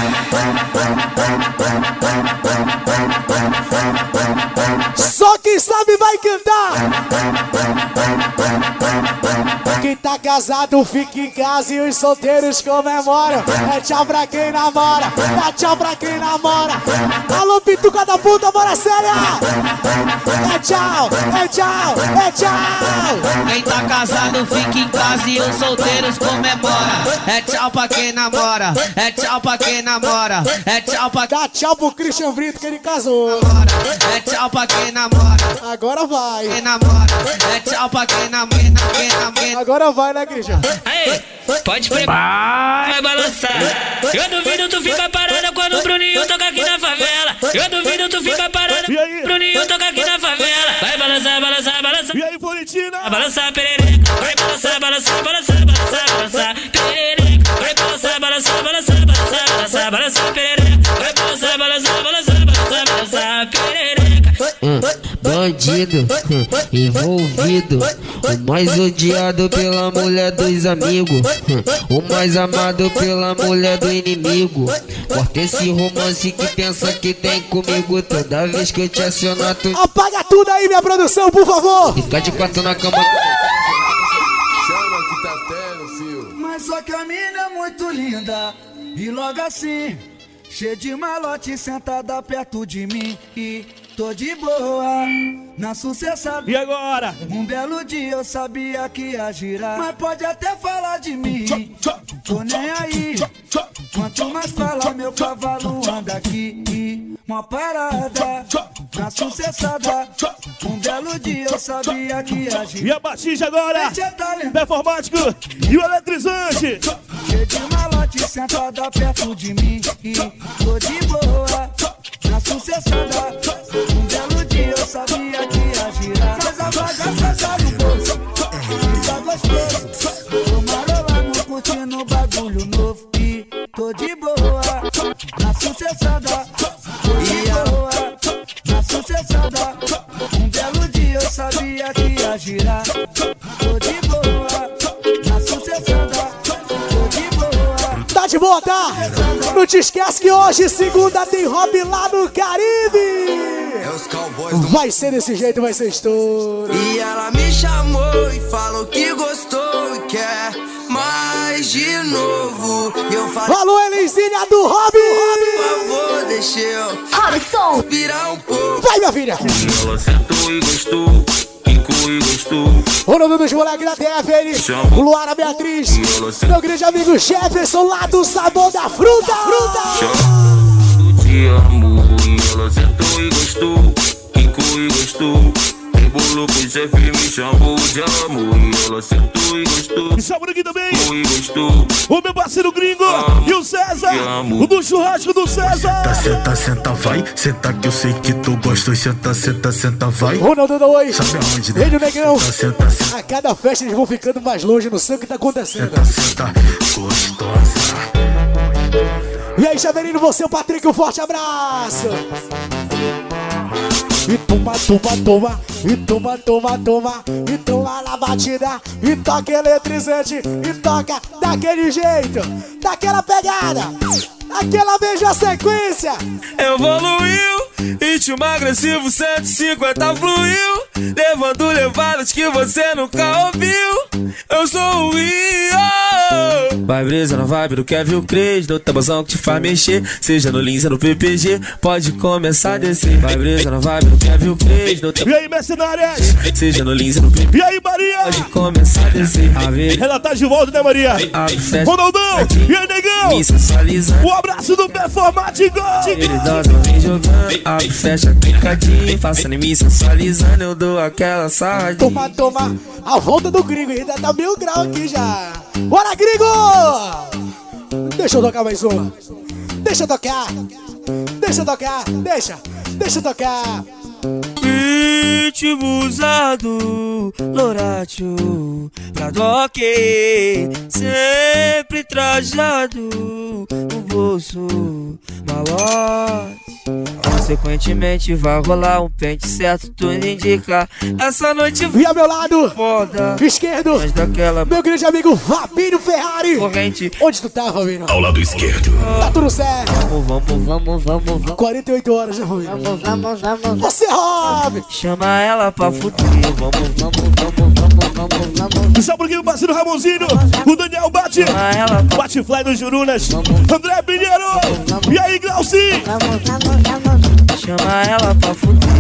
Speaker 2: Só quem sabe vai cantar. Quem tá casado fica em casa e os solteiros comemoram. É tchau pra quem namora, dá tchau pra quem namora. Alô, pituca da puta, bora séria. É tchau, é tchau, é tchau.
Speaker 12: Quem tá casado fica em casa e os solteiros comemora. É tchau pra quem namora, é tchau pra quem namora, é tchau pra
Speaker 2: Dá tchau pro Christian Brito que ele casou.
Speaker 12: É tchau pra quem namora,
Speaker 2: Agora vai.
Speaker 12: quem namora, é tchau pra quem namora, quem namora.
Speaker 2: Agora vai, né, Christian?
Speaker 3: Aí, pode preparar, vai balançar. Eu duvido tu fica parada quando o Bruninho toca aqui na favela. Eu duvido tu fica parada
Speaker 2: E aí?
Speaker 3: quando o Bruninho toca aqui na favela. Vai balançar, balançar, balançar.
Speaker 2: E aí, Florentina?
Speaker 3: Vai balançar perereca, vai balançar, balançar, balançar, balançar, balançar perereca. Vai balançar, balançar, balançar, balançar, balançar, balançar perereca. Vai balançar, balançar, balançar, balançar, balançar perereca.
Speaker 12: Hum, bandido, hum, envolvido, o mais odiado pela mulher dos amigos, hum, o mais amado pela mulher do inimigo. Corta esse romance que pensa que tem comigo. Toda vez que eu te acionar tu
Speaker 2: Apaga tudo aí, minha produção, por favor.
Speaker 12: fica de quatro na cama.
Speaker 10: Chama que tá tendo, fio.
Speaker 16: Mas só que a mina é muito linda. E logo assim, cheia de malote, sentada perto de mim. E tô de boa, na sucessada.
Speaker 2: E agora?
Speaker 16: Um belo dia eu sabia que ia girar. Mas pode até falar de mim, tô nem aí. Quanto mais fala, meu cavalo anda aqui. E uma parada, na sucessada. Um belo dia eu sabia que ia girar.
Speaker 2: E a Batista agora? Performático e o Eletrizante.
Speaker 16: Cheio de malote, sentada perto de mim. E tô de boa, na sucessada. Um belo dia eu sabia que ia girar. Mas a bagaça sai do bolso, fica gostoso. Tô marolando, curtindo o bagulho novo. E tô de boa, na sucessada. Tô de boa, na sucessada. Um belo dia eu sabia que ia girar. Tô de boa,
Speaker 2: boa, tá? Não te esquece que hoje, segunda, tem hobby lá no Caribe. Vai ser desse jeito, vai ser estouro.
Speaker 17: E ela me chamou e falou que gostou e quer mais de novo. Eu falei,
Speaker 2: alô, Elisinha do Hobby.
Speaker 17: por favor, deixa eu
Speaker 9: Robson,
Speaker 17: respirar um pouco.
Speaker 2: Vai, minha filha.
Speaker 15: Ela sentou e gostou, quicou e gostou.
Speaker 2: O nome dos moleques da T F N, o Luara Beatriz, meu grande amigo Jefferson lá do Sabor da Fruta.
Speaker 15: Fruta. Te amo, e ela sentou e gostou, quicou e gostou. Rebolou pro chefe, me chamou de amor. E ela sentou e gostou.
Speaker 18: E sábado aqui também,
Speaker 15: e gostou.
Speaker 18: O meu parceiro gringo
Speaker 15: amo,
Speaker 18: e o César, o do churrasco do César.
Speaker 19: Senta, senta, senta, vai. Senta que eu sei que tu gosta. Senta, senta, senta, vai.
Speaker 2: Ronaldo da Oi.
Speaker 19: Sabe aonde, né?
Speaker 2: Ele, o Negão.
Speaker 19: Senta, senta, senta.
Speaker 2: A cada festa eles vão ficando mais longe, não sei o que tá acontecendo.
Speaker 19: Senta, senta, gostosa.
Speaker 2: E aí, Chaverino, você, o Patrick, um forte abraço. E toma, toma, toma, e toma, toma, toma, e toma na batida, e toca eletrizante, e toca daquele jeito, daquela pegada, daquela mesma sequência.
Speaker 3: Evoluiu, ritmo agressivo, cento e cinquenta fluiu, levando levadas que você nunca ouviu. Eu sou o Rio. Vai brisa na vibe do Kevin Cres, do tabuzão que te faz mexer, seja no Lins ou no P P G, pode começar a descer. Vai brisa na vibe do Kevin Cres, do tabuzão.
Speaker 18: E aí, mercenárias?
Speaker 3: Seja no Lins ou no P P G.
Speaker 18: E aí, Maria?
Speaker 3: Pode começar a descer. A ver.
Speaker 18: Ela tá de volta, né, Maria? Ronaldão, e aí, Negão? Um abraço do Performático.
Speaker 3: Queridosa, vem jogando, abre, fecha, picadinho, passando em mim, sensualizando, eu dou aquela sarradinha.
Speaker 2: Toma, toma, a volta do gringo ainda tá mil grau aqui já. Bora, gringo! Deixa eu tocar mais uma. Deixa eu tocar. Deixa eu tocar, deixa, deixa eu tocar.
Speaker 3: Ritmo usado, Loratio, pra doque, sempre trajado no bolso, malote. Consequentemente vai rolar um pente certo, tudo indica. Essa noite
Speaker 2: e ao meu lado,
Speaker 3: foda,
Speaker 2: esquerdo,
Speaker 3: daquela...
Speaker 2: meu grande amigo Fabinho Ferrari.
Speaker 3: Corrente.
Speaker 2: Onde tu tá, Fabinho?
Speaker 19: Ao lado esquerdo.
Speaker 2: Tá tudo certo.
Speaker 3: Vamos, vamos, vamos, vamos, vamos.
Speaker 2: quarenta e oito horas já foi.
Speaker 8: Vamos, vamos, vamos.
Speaker 2: Você Rob.
Speaker 3: Chama ela pra fuder. Vamos, vamos, vamos, vamos, vamos, vamos.
Speaker 18: E só porque o parceiro Ramonzinho, o Daniel Bate, Bate Fly dos Jurunas, André Pinheiro. E aí, Glauci?
Speaker 8: Vamos, vamos, vamos.
Speaker 3: Chama ela pra fuder.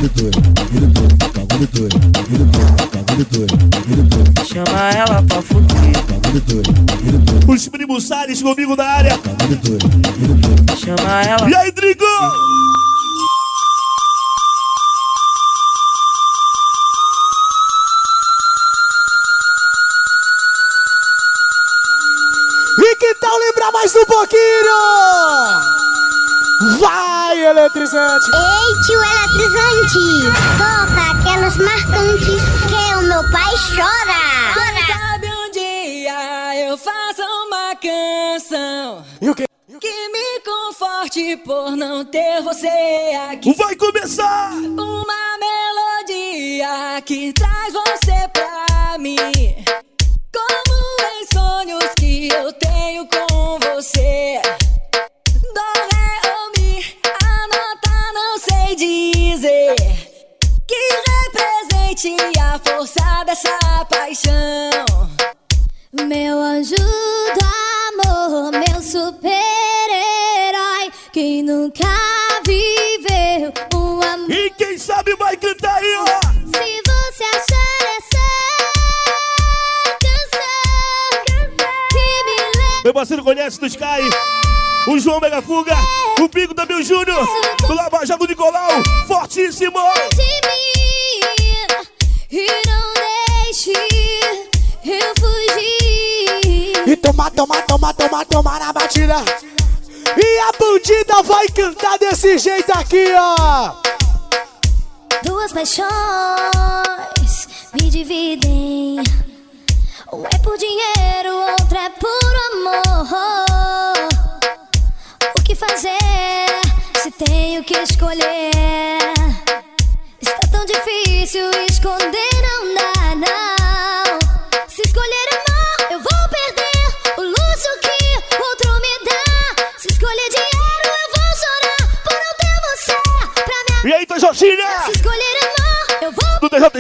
Speaker 3: Chama ela pra fuder.
Speaker 18: Os primos Salles comigo na área.
Speaker 3: Chama ela.
Speaker 18: E aí, Drigo?
Speaker 2: E que tal lembrar mais um pouquinho? Vai, eletrizante!
Speaker 9: Ei, tio eletrizante! Toca aquelas marcantes que o meu pai chora!
Speaker 20: Quem sabe um dia eu faço uma canção
Speaker 2: e o quê?
Speaker 20: que me conforte por não ter você aqui.
Speaker 18: Vai começar!
Speaker 20: Uma melodia que traz você pra mim, como em sonhos que eu tenho com você. Do, ré ou mi, a nota não sei dizer, que represente a força dessa paixão.
Speaker 9: Meu anjo do amor, meu super-herói, quem nunca viveu um amor.
Speaker 18: E quem sabe vai cantar aí, ó.
Speaker 9: Se você achar essa canção que me lembra.
Speaker 18: Meu parceiro conhece do Sky, o João Mega Fuga, o Pico da Mil Júnior, o Lava Jato Nicolau, fortíssimo.
Speaker 9: De mim, e não deixe eu fugir.
Speaker 2: E toma, toma, toma, toma, toma na batida. E a bandida vai cantar desse jeito aqui, ó.
Speaker 9: Duas paixões me dividem. Um é por dinheiro, outro é por amor. O que fazer se tenho que escolher? Está tão difícil esconder, não dá, não. Se escolher amor, eu vou perder o luxo que outro me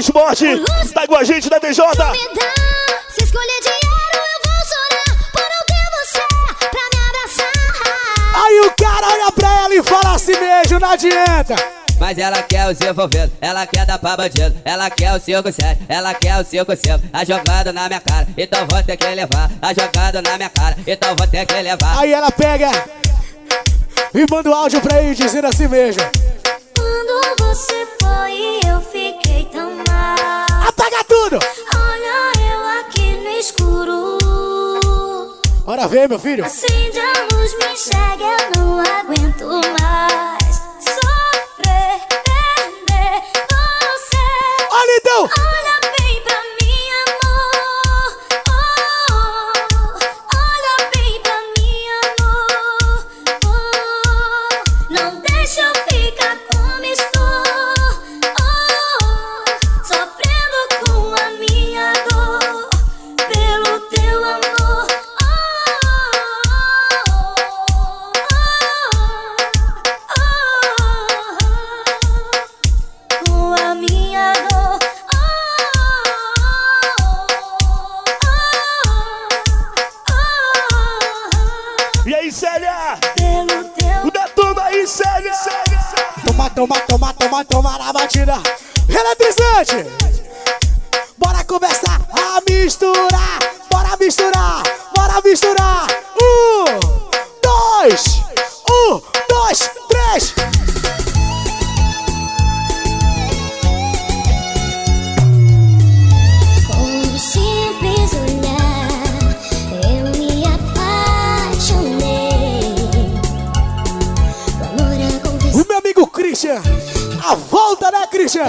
Speaker 18: Esporte, tá com a gente da T J.
Speaker 9: Se escolher dinheiro, eu vou chorar por não ter você pra me abraçar.
Speaker 2: Aí o cara olha pra ela e fala assim mesmo, não adianta.
Speaker 3: Mas ela quer o seu envolvido, ela quer dar pra bandido, ela quer o cinco sete, ela quer o cinco cinco, a jogada na minha cara, então vou ter que levar, a jogada na minha cara, então vou ter que levar.
Speaker 2: Aí ela pega e manda o áudio pra ele dizendo assim mesmo.
Speaker 9: Quando você foi, eu fiquei tão mal.
Speaker 2: Apaga tudo!
Speaker 9: Olha eu aqui no escuro.
Speaker 2: Bora ver, meu filho.
Speaker 9: Acende a luz, me enxerga, eu não aguento mais. Sofrer, perder você.
Speaker 2: Olha então!
Speaker 9: Olha bem pra mim, amor. Oh, oh. Olha bem pra mim, amor. Oh, não deixa eu ficar como estou. Oh, oh. Sofrendo com a minha dor pelo teu amor. Com a minha dor.
Speaker 18: E aí, Célia? Detona aí, Célia!
Speaker 2: Toma, toma, toma, toma, toma na batida. Eletrizante! Bora começar a misturar. Bora misturar, bora misturar. Um, dois, um, dois, três.
Speaker 9: Com um simples olhar, eu me apaixonei. O amor aconteceu.
Speaker 2: O meu amigo Christian. A volta, né, Christian?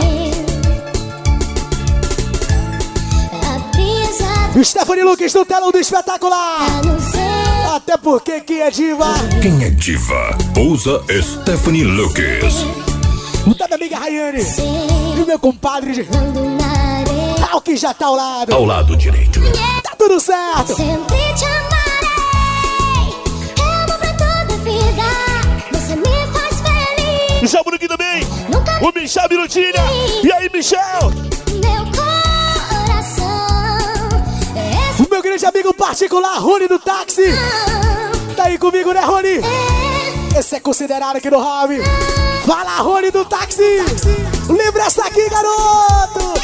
Speaker 2: Stephanie Lucas do telão do espetacular. Até porque quem é diva?
Speaker 1: Quem é diva? Pousa Stephanie Lucas.
Speaker 2: O da minha amiga Rayane. E o meu compadre de... Tal que já tá ao lado.
Speaker 1: Ao lado direito.
Speaker 2: Tá tudo certo.
Speaker 9: Sempre te amarei. Eu amo pra toda vida. Você me faz feliz.
Speaker 18: Michel Bruno aqui também. O Michel Birutina. E aí, Michel?
Speaker 9: Meu coração.
Speaker 2: O meu grande amigo particular, Rony do táxi. Tá aí comigo, né, Rony? Esse é considerado aqui no hobby. Fala, Rony do táxi. Lembra essa aqui, garoto.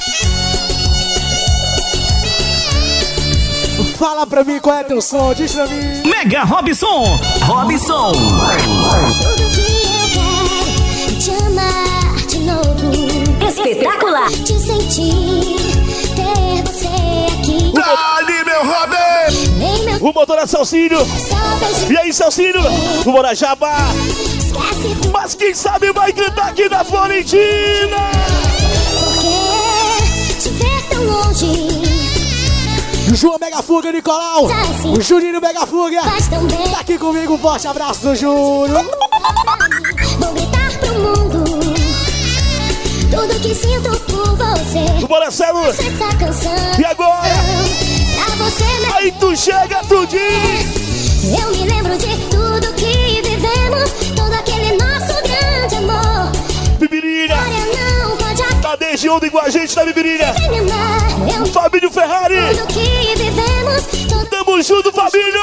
Speaker 2: Fala pra mim qual é teu som, diz pra mim.
Speaker 21: Mega Robson, Robson.
Speaker 9: Tudo que eu quero é te amar de novo.
Speaker 21: Espetacular.
Speaker 9: Te sentir, ter você aqui.
Speaker 18: Dali, meu Robin! O motor é Salsinho. E aí, Salsinho? O Morajaba. Mas quem sabe vai cantar aqui na Florentina.
Speaker 9: Porque te ver tão longe.
Speaker 2: O João Mega Fuga, Nicolau. O Juninho Mega Fuga. Tá aqui comigo, um forte abraço do Júnior.
Speaker 9: Vou gritar pro mundo tudo que sinto por você.
Speaker 18: O Marcelo.
Speaker 9: Essa canção.
Speaker 18: E agora?
Speaker 9: Pra você me...
Speaker 18: Aí tu chega, tu diz.
Speaker 9: Eu me lembro de tudo que vivemos, todo aquele nosso grande amor.
Speaker 18: Bibirinha. Tá desde ontem com a gente na Bibirinha. Fabinho Ferrari.
Speaker 9: Tudo que vivemos,
Speaker 18: tamo junto, Fabinho.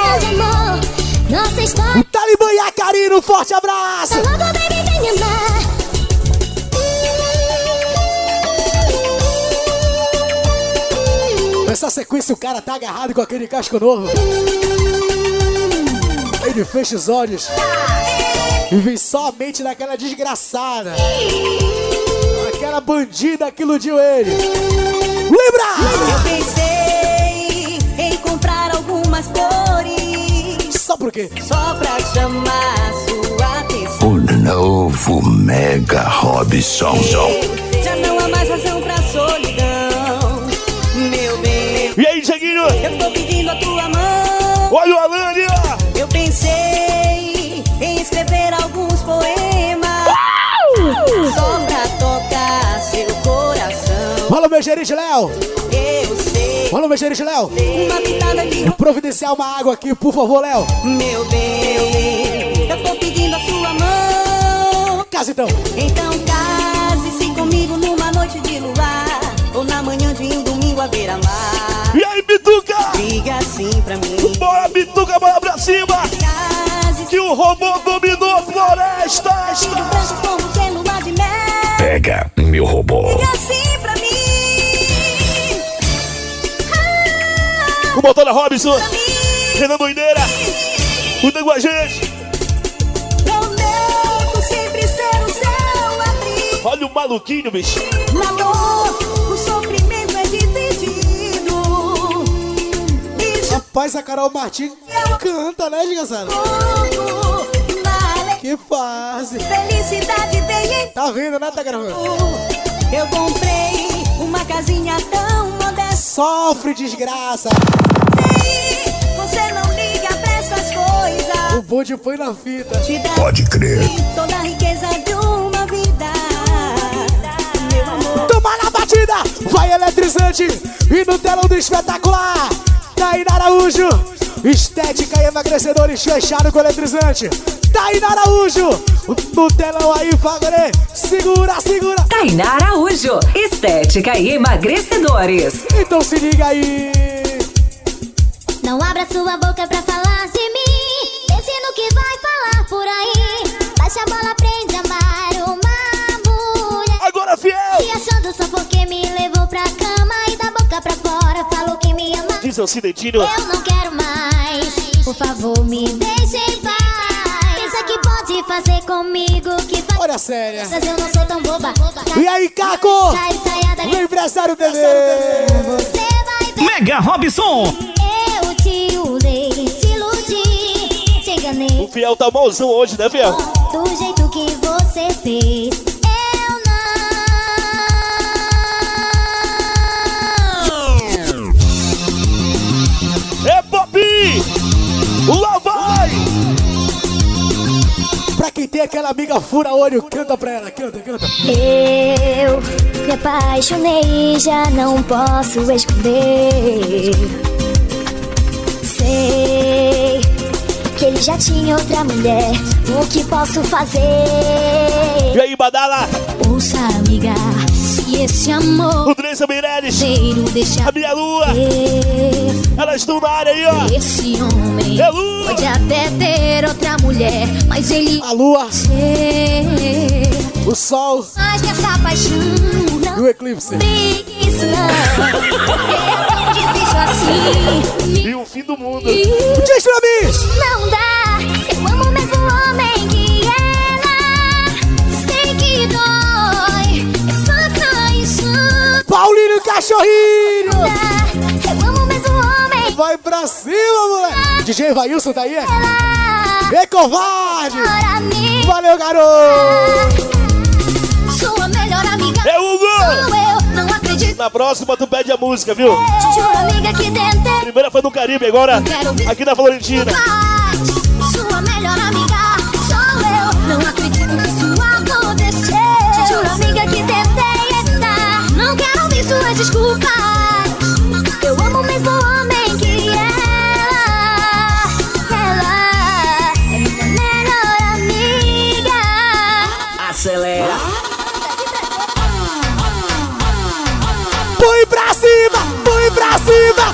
Speaker 2: O Talibã e a Karina, um forte abraço.
Speaker 9: Logo, baby, vem me amar.
Speaker 2: Nessa sequência o cara tá agarrado com aquele casco novo. Ele fecha os olhos e vem somente naquela desgraçada, aquela bandida que iludiu ele. Lembra?
Speaker 22: Eu pensei em comprar algumas cores.
Speaker 2: Só por quê?
Speaker 22: Só pra chamar sua atenção.
Speaker 1: O novo Mega Robson.
Speaker 22: Já não há mais razão pra solidão, meu bem.
Speaker 18: E aí, Jeguinho?
Speaker 22: Eu tô pedindo a tua mão.
Speaker 18: Olha o Alane, ó.
Speaker 22: Eu pensei em escrever alguns poemas.
Speaker 18: Uh!
Speaker 22: Só pra tocar seu coração.
Speaker 2: Fala, meu gerente Léo.
Speaker 22: Eu sei.
Speaker 2: Fala, meu gerente Léo.
Speaker 22: Uma pitada de...
Speaker 2: Providenciar uma água aqui, por favor, Léo.
Speaker 22: Meu bem, eu tô pedindo a sua mão.
Speaker 2: Casa então.
Speaker 22: Então case-se comigo numa noite de luar. ou na manhã de um domingo à beira-mar.
Speaker 18: E aí, Bituca?
Speaker 22: Liga assim pra mim.
Speaker 18: Bora, Bituca, bora pra cima. Que o robô dominou a floresta.
Speaker 1: Pega meu robô.
Speaker 22: Liga assim pra mim.
Speaker 18: O motor Robson, Renan Doideira, cuida com a gente.
Speaker 22: Prometo sempre ser o seu abrigo.
Speaker 18: Olha o maluquinho, bicho.
Speaker 22: Na dor, o sofrimento é dividido.
Speaker 2: Rapaz, a Carol Martins canta, né, Gigassara? Que fase.
Speaker 22: Felicidade tem em...
Speaker 2: Tá vendo, né, tá gravando?
Speaker 22: Eu comprei uma casinha tão modesta.
Speaker 2: Sofre, desgraça.
Speaker 22: Ei, você não liga pra essas coisas.
Speaker 2: O bonde foi na fita.
Speaker 22: Te dá
Speaker 1: Pode crer.
Speaker 22: toda a riqueza de uma vida. Meu amor.
Speaker 2: Toma na batida, vai eletrizante. E no telão do espetacular, Taína Araújo. Estética e emagrecedores fechado com eletrizante. Taína Araújo, no telão aí, Fagner. Segura, segura.
Speaker 4: Taína Araújo, estética e emagrecedores.
Speaker 2: Então se liga aí.
Speaker 9: Não abra sua boca pra falar de mim. Pense no que vai falar por aí. Baixa a bola, aprende a amar uma mulher.
Speaker 18: Agora, fiel.
Speaker 9: Se achando só porque me levou pra cama e da boca pra fora falou que me ama.
Speaker 18: Diz ao Cidentinho.
Speaker 9: Eu não quero mais. Por favor, me deixe em paz. Pensa que pode fazer comigo que faz.
Speaker 2: Olha a séria.
Speaker 9: Mas eu não sou tão boba.
Speaker 2: E aí, Caco? O empresário T V.
Speaker 9: Você vai ver.
Speaker 21: Mega Robson.
Speaker 9: Eu te usei, te iludi, te enganei.
Speaker 18: O Fiel tá malzão hoje, né, Fiel?
Speaker 9: Do jeito que você fez, eu não.
Speaker 18: É Pop! Lá vai!
Speaker 2: Pra quem tem aquela amiga fura-olho, canta pra ela, canta, canta.
Speaker 9: Eu me apaixonei, já não posso esconder. Sei que ele já tinha outra mulher. O que posso fazer?
Speaker 18: E aí, Badala?
Speaker 9: Ouça, amiga, se esse amor
Speaker 18: o Dressa Meirelles,
Speaker 9: deixa
Speaker 18: a minha lua, elas estão na área aí, ó.
Speaker 9: Esse homem
Speaker 18: é lua.
Speaker 9: Pode até ter outra mulher, mas ele
Speaker 2: a lua,
Speaker 9: sei.
Speaker 2: O sol,
Speaker 9: mas essa paixão não
Speaker 2: e o eclipse.
Speaker 9: Isso não é difícil assim.
Speaker 18: E o fim do mundo.
Speaker 2: Diz pra mim.
Speaker 9: Não dá, eu amo o mesmo homem que ela. Sei que dói, é só traição.
Speaker 2: Paulinho Cachorrinho.
Speaker 9: Não dá, eu amo o mesmo homem.
Speaker 2: Vai pra cima, moleque. D J Vailson tá aí, é? Ei, covarde. Valeu, garoto.
Speaker 9: Sua melhor amiga.
Speaker 18: É Hugo.
Speaker 9: Sou eu, não acredito.
Speaker 18: Na próxima tu pede a música, viu?
Speaker 9: Te juro, amiga, que tentei.
Speaker 18: Primeira foi no Caribe, agora aqui na Florentina.
Speaker 9: Sua melhor amiga sou eu. Não acredito que isso aconteceu. Te juro, amiga, que tentei evitar. Não quero ouvir suas desculpas. Eu amo o mesmo homem que ela. Ela é minha melhor amiga.
Speaker 4: Acelera.
Speaker 2: Põe pra cima, põe pra cima.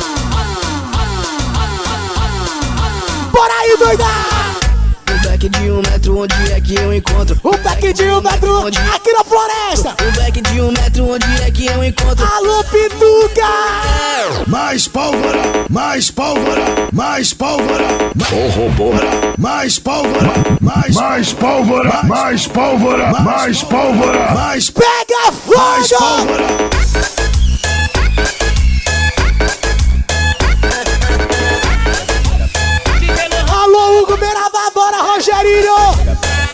Speaker 2: Bora aí, doida.
Speaker 5: Um back de um metro, onde é que eu encontro?
Speaker 2: Um back de um metro, aqui na floresta.
Speaker 5: Um back de um metro, onde é que eu encontro?
Speaker 2: Alô, Pituca.
Speaker 19: Mais pólvora, mais pólvora, mais pólvora.
Speaker 1: O robô.
Speaker 19: Mais pólvora, mais, mais pólvora, mais pólvora, mais pólvora, mais
Speaker 2: pega fogo.
Speaker 19: Mais pólvora.
Speaker 2: Alô, Hugo Beirava, bora, Rogerinho!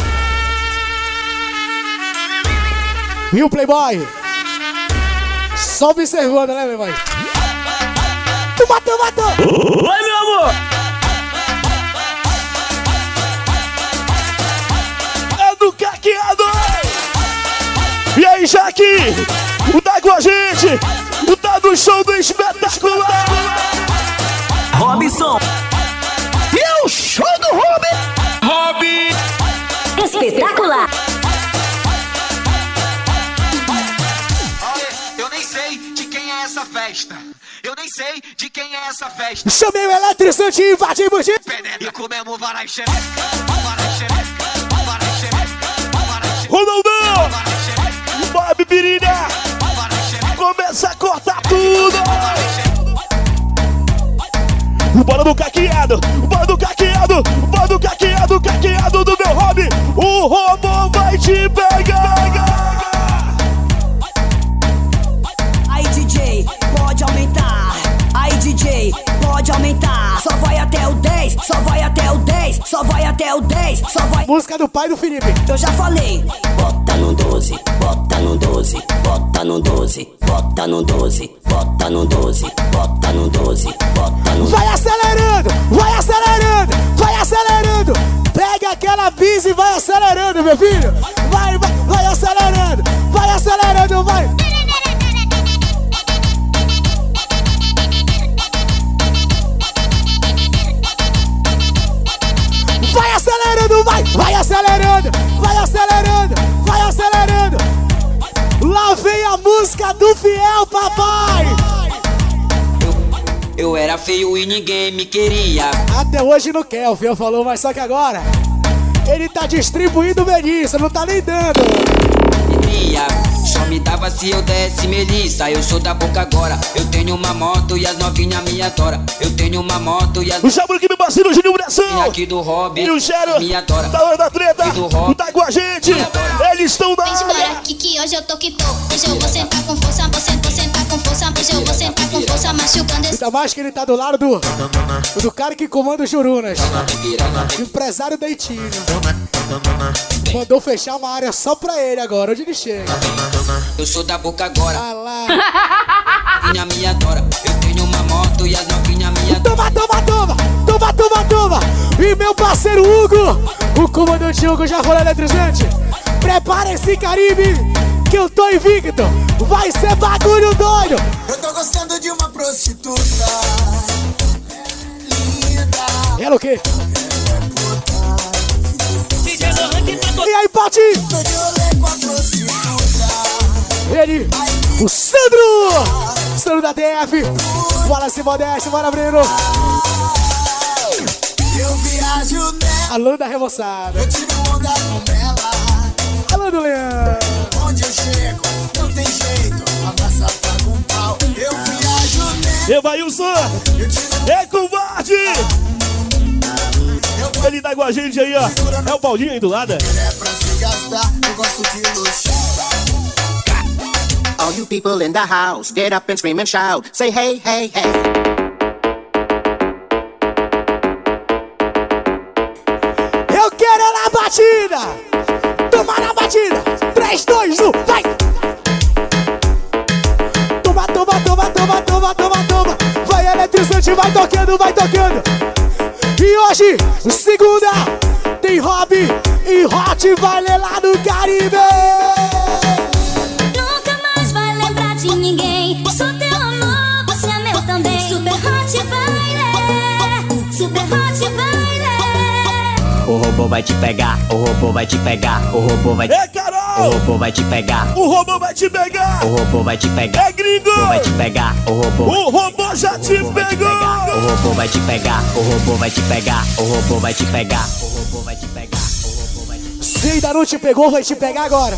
Speaker 2: E o Playboy? Só observando, né, Playboy? Tu bateu, bateu!
Speaker 21: Oi, meu amor!
Speaker 18: É do caqueado! E aí, Jaque? O tá com a gente! O tá do show do espetacular!
Speaker 21: Robson!
Speaker 4: E o show do Robin!
Speaker 21: Robin!
Speaker 4: Espetacular!
Speaker 11: Eu nem sei nem sei de quem é essa festa.
Speaker 2: Chamei o eletrizante e invadimos de...
Speaker 11: E comemos varai xereca, varai xereca, varai xereca, varai xereca.
Speaker 18: Ronaldão! Bob Pirinha! Começa a cortar tudo! Bora do caqueado! Bora do caqueado! Bora do caqueado! Caqueado do meu hobby! O robô vai te pegar!
Speaker 22: Aí D J, pode aumentar. Aí D J, pode aumentar. Só vai até o dez, só vai até o dez, só vai até o dez, só vai.
Speaker 2: Música do pai do Felipe.
Speaker 22: Eu já falei.
Speaker 5: Bota no doze, bota no doze, bota no doze, bota no doze, bota no doze, bota no doze, bota no doze.
Speaker 2: Vai acelerando, vai acelerando, vai acelerando. Pega aquela bis e vai acelerando, meu filho. Vai, vai, vai acelerando, vai acelerando, vai. Vai acelerando, vai, vai acelerando, vai acelerando, vai acelerando. Lá vem a música do fiel papai.
Speaker 6: Eu, eu era feio e ninguém me queria.
Speaker 2: Até hoje não quer, o fiel falou, mas só que agora ele tá distribuindo melissa, não tá nem dando.
Speaker 6: Só me dava se eu desse melissa. Eu sou da boca agora. Eu tenho uma moto e as novinhas me adoram. Eu tenho uma moto e as...
Speaker 18: O Jabro que me parceiro, Juninho Bração.
Speaker 6: Aqui do Hobby.
Speaker 18: E o Gero
Speaker 6: me adora.
Speaker 18: Da hora da treta. Tá com a gente. Eles estão da
Speaker 9: área. Vem embora aqui que hoje eu tô que tô. Hoje eu vou sentar com força. Vou sentar, sentar com força. Hoje eu vou sentar com força. Machucando esse...
Speaker 2: Ainda mais que ele tá do lado do... Do cara que comanda os Jurunas. Empresário Deitinho. Mandou fechar uma área só pra ele agora. Onde ele chega?
Speaker 6: Eu sou da boca agora.
Speaker 2: Ah lá.
Speaker 6: Novinha me adora. Eu tenho uma moto e as novinhas me adoram.
Speaker 2: Toma, toma, toma. Toma, toma, toma. E meu parceiro Hugo. O comandante Hugo já foi eletrizante. Prepara esse Caribe que eu tô invicto. Vai ser bagulho doido.
Speaker 10: Eu tô gostando de uma prostituta linda.
Speaker 2: Ela o quê? E aí, Pati? Ele, o Sandro! Sandro da T F! Bora se modeste, bora Breno!
Speaker 10: Eu viajo nela.
Speaker 2: Alô da Remoçada!
Speaker 10: Eu tiro onda com ela.
Speaker 2: Alô do Leão!
Speaker 10: Onde eu chego, não tem jeito. Abraça pra com pau. Eu viajo nela.
Speaker 18: Evailson! É covarde! Ele tá com a gente aí, ó. É o Baldinho aí do lado.
Speaker 10: É pra se gastar, eu gosto de luxo.
Speaker 7: All you people in the house, get up and scream and shout. Say hey, hey, hey.
Speaker 2: Eu quero ela na batida. Toma na batida. três, dois, um, vai. Toma, toma, toma, toma, toma, toma, toma. Vai eletrizante, vai tocando, vai tocando. E hoje, segunda, tem Hobby e Hot Vale lá no Caribe.
Speaker 9: Nunca mais vai lembrar de ninguém. Sou teu amor, você é meu também. Super Hot Vale, Super Hot Vale.
Speaker 6: O robô vai te pegar, o robô vai te pegar, o robô vai te...
Speaker 18: É, Carol!
Speaker 6: O robô vai te pegar.
Speaker 18: O robô vai te pegar.
Speaker 6: O robô vai te pegar.
Speaker 18: É, gringo!
Speaker 6: O robô vai te pegar. O robô.
Speaker 18: O robô já te pegou.
Speaker 6: O robô vai te pegar. O robô vai te pegar. O robô vai te pegar. O robô vai te pegar.
Speaker 2: Se ainda não te pegou, vai te pegar agora.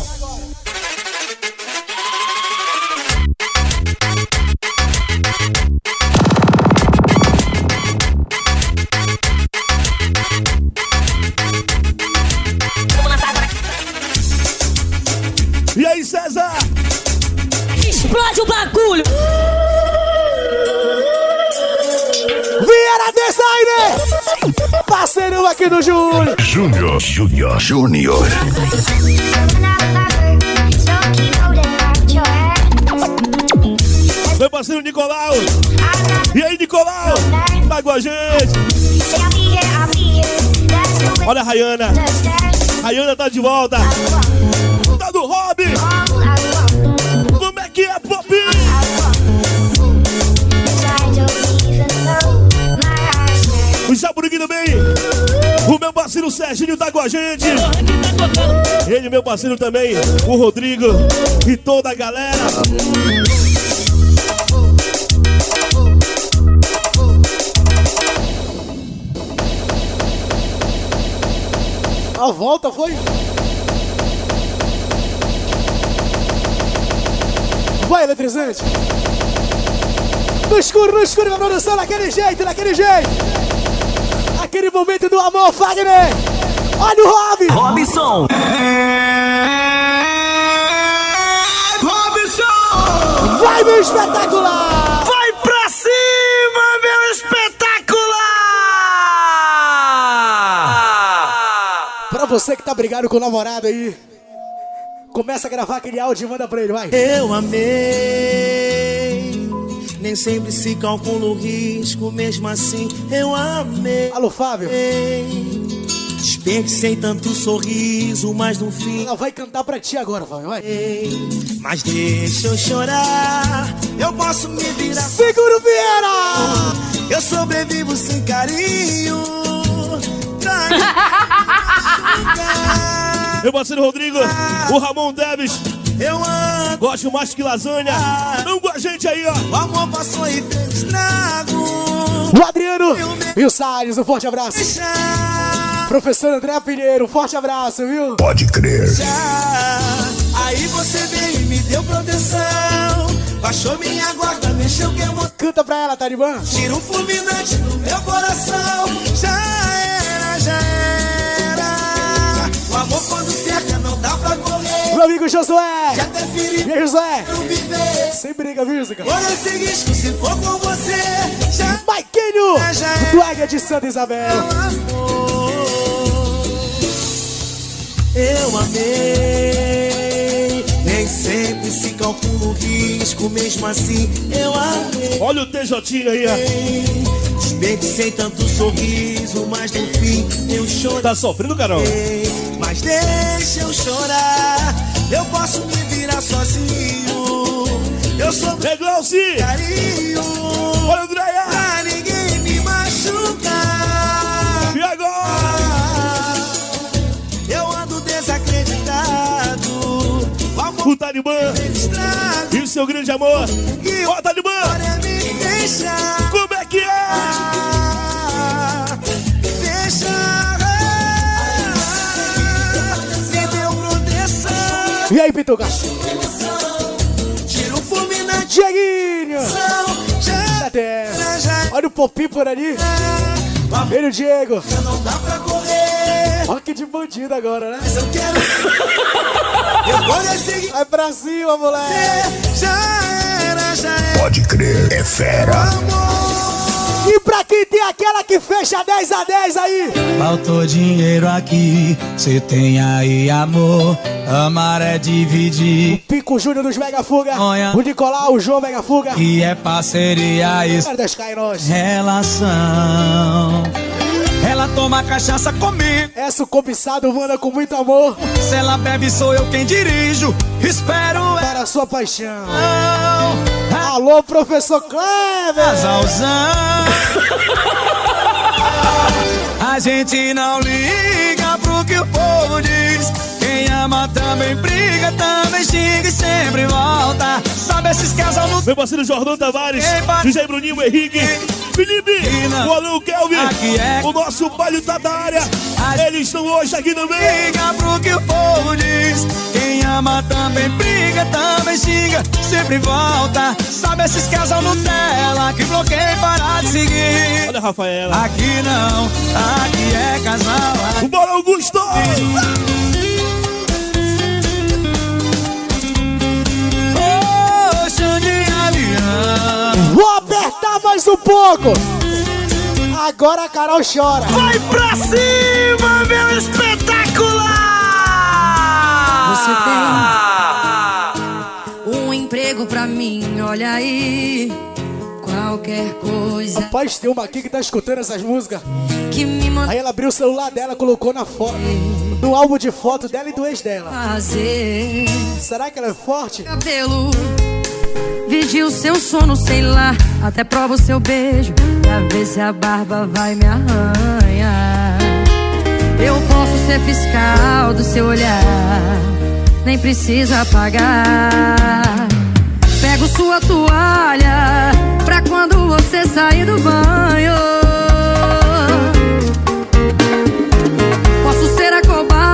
Speaker 18: E aí, César?
Speaker 22: Explode o bagulho!
Speaker 2: Vieira Designer! Parceiro aqui do Júnior!
Speaker 19: Júnior, Júnior, Júnior.
Speaker 18: Meu parceiro Nicolau! E aí, Nicolau? Tá com a gente! Olha a Rayana! Rayana tá de volta! Tá do Hobby! Como é que é, Pop? O Jaburigui também! O meu parceiro Serginho tá com a gente! Ele, meu parceiro também, o Rodrigo e toda a galera!
Speaker 2: a volta, foi? Vai, eletrizante. No escuro, no escuro, minha produção, daquele jeito, daquele jeito. Aquele momento do amor, Fagner. Olha o Rob.
Speaker 21: Robson.
Speaker 2: Robson. Vai, meu espetacular.
Speaker 21: Vai pra cima, meu espetacular.
Speaker 2: Pra você que tá brigado com o namorado aí, começa a gravar aquele áudio e manda pra ele, vai.
Speaker 16: Eu amei, nem sempre se calcula o risco, mesmo assim eu amei.
Speaker 2: Alô, Fábio.
Speaker 16: Desperdicei tanto sorriso, mas no fim
Speaker 2: ela vai cantar pra ti agora, Fábio, vai.
Speaker 16: Mas deixa eu chorar, eu posso me virar.
Speaker 2: Segura o Vieira!
Speaker 16: Eu sobrevivo sem carinho.
Speaker 18: Meu parceiro Rodrigo, o Ramon Deves.
Speaker 16: Eu amo.
Speaker 18: Gosto mais que lasanha. Vamos com a gente aí, ó.
Speaker 16: O amor passou e fez estrago.
Speaker 2: O Adriano e o Salles, um forte abraço. Professor André Pinheiro, um forte abraço, viu?
Speaker 19: Pode crer.
Speaker 16: Já. Aí você veio e me deu proteção. Baixou minha guarda, mexeu que eu vou.
Speaker 2: Canta pra ela, Talibã.
Speaker 16: Tira um fulminante no meu coração. Já era, já era. O amor quando cerca não dá pra correr.
Speaker 2: Meu amigo Josué.
Speaker 16: Já até ferido.
Speaker 2: E aí, Josué? Sem briga, música.
Speaker 16: Olha esse risco se for com você. Já.
Speaker 2: Maiquinho, do Águia de Santa Isabel.
Speaker 16: Eu amei, nem sempre se calcula o risco, mesmo assim eu amei.
Speaker 18: Olha o T J aí, ó.
Speaker 16: Desperdicei tanto sorriso, mas no fim eu chorei.
Speaker 18: Tá sofrendo, Carol?
Speaker 16: Mas deixa eu chorar, eu posso me virar sozinho. Eu sou
Speaker 18: legal, sim.
Speaker 16: Carinho.
Speaker 18: Olha, Andréia.
Speaker 16: Pra ninguém me machucar.
Speaker 18: E agora?
Speaker 16: Desacreditado.
Speaker 18: O Talibã e o seu grande amor. Ó, oh, Talibã, como é que é?
Speaker 16: Deixa. Me deu proteção.
Speaker 2: E aí, Pituca?
Speaker 16: Tira o fulminante.
Speaker 2: Dieguinho. Até. Olha o Popinho por ali. Ele e o Diego.
Speaker 16: Não dá pra correr.
Speaker 2: Olha que de bandido agora, né?
Speaker 16: Mas eu quero. Eu vou seguir.
Speaker 2: Vai pra cima, moleque.
Speaker 16: Já era, já era.
Speaker 19: Pode crer, é fera.
Speaker 2: E pra quem tem aquela que fecha dez a dez aí?
Speaker 16: Faltou dinheiro aqui, cê tem aí amor. Amar é dividir.
Speaker 2: O Pico Júnior dos Mega Fuga.
Speaker 16: Olha.
Speaker 2: O Nicolau, o João Mega Fuga.
Speaker 16: E é parceria isso. Relação. Ela toma cachaça comigo.
Speaker 2: Essa o cobiçado manda com muito amor.
Speaker 16: Se ela bebe sou eu quem dirijo. Espero
Speaker 2: para a sua paixão. Não. Alô, professor Kleber.
Speaker 16: Casalzão. A gente não liga pro que o povo diz. Quem ama também briga, também xinga e sempre volta. Sabe esses casal no...
Speaker 18: Meu parceiro Jordão Tavares, D J Bruninho, Henrique, Felipe, o Alan Kelvin, é... o nosso baile tá da área. Eles estão hoje aqui também.
Speaker 16: Liga pro que o povo diz. Quem ama também briga, também xinga, sempre volta. Sabe esses casal Nutella que bloqueia e para de seguir.
Speaker 18: Olha a Rafaela.
Speaker 16: Aqui não, aqui é casal. Aqui...
Speaker 18: Bora, Augusto!
Speaker 2: Vou apertar mais um pouco. Agora a Carol chora.
Speaker 21: Vai pra cima, meu espetacular!
Speaker 13: Você tem um emprego pra mim, olha aí. Qualquer coisa.
Speaker 2: Rapaz, tem uma aqui que tá escutando essas músicas.
Speaker 13: Que me manda...
Speaker 2: Aí ela abriu o celular dela, colocou na foto, no álbum de foto dela e do ex dela.
Speaker 13: Fazer.
Speaker 2: Será que ela é forte?
Speaker 13: Cabelo. Vigia o seu sono, sei lá. Até prova o seu beijo pra ver se a barba vai me arranhar. Eu posso ser fiscal do seu olhar, nem precisa pagar. Pego sua toalha pra quando você sair do banho. Posso ser a cobarde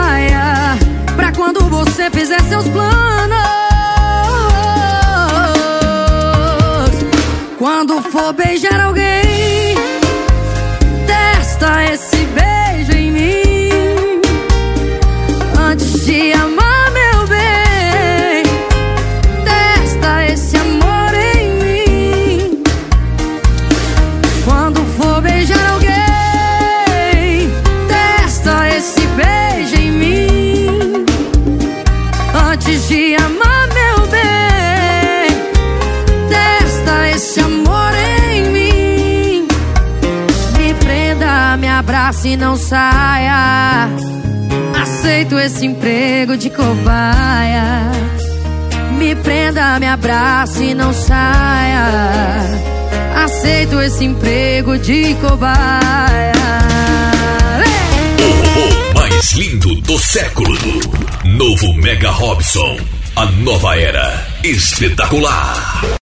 Speaker 13: abrace e não saia. Aceito esse emprego de cobaia. Me prenda, me abrace e não saia. Aceito esse emprego de cobaia.
Speaker 1: O robô mais lindo do século. Novo Mega Robson. A nova era espetacular.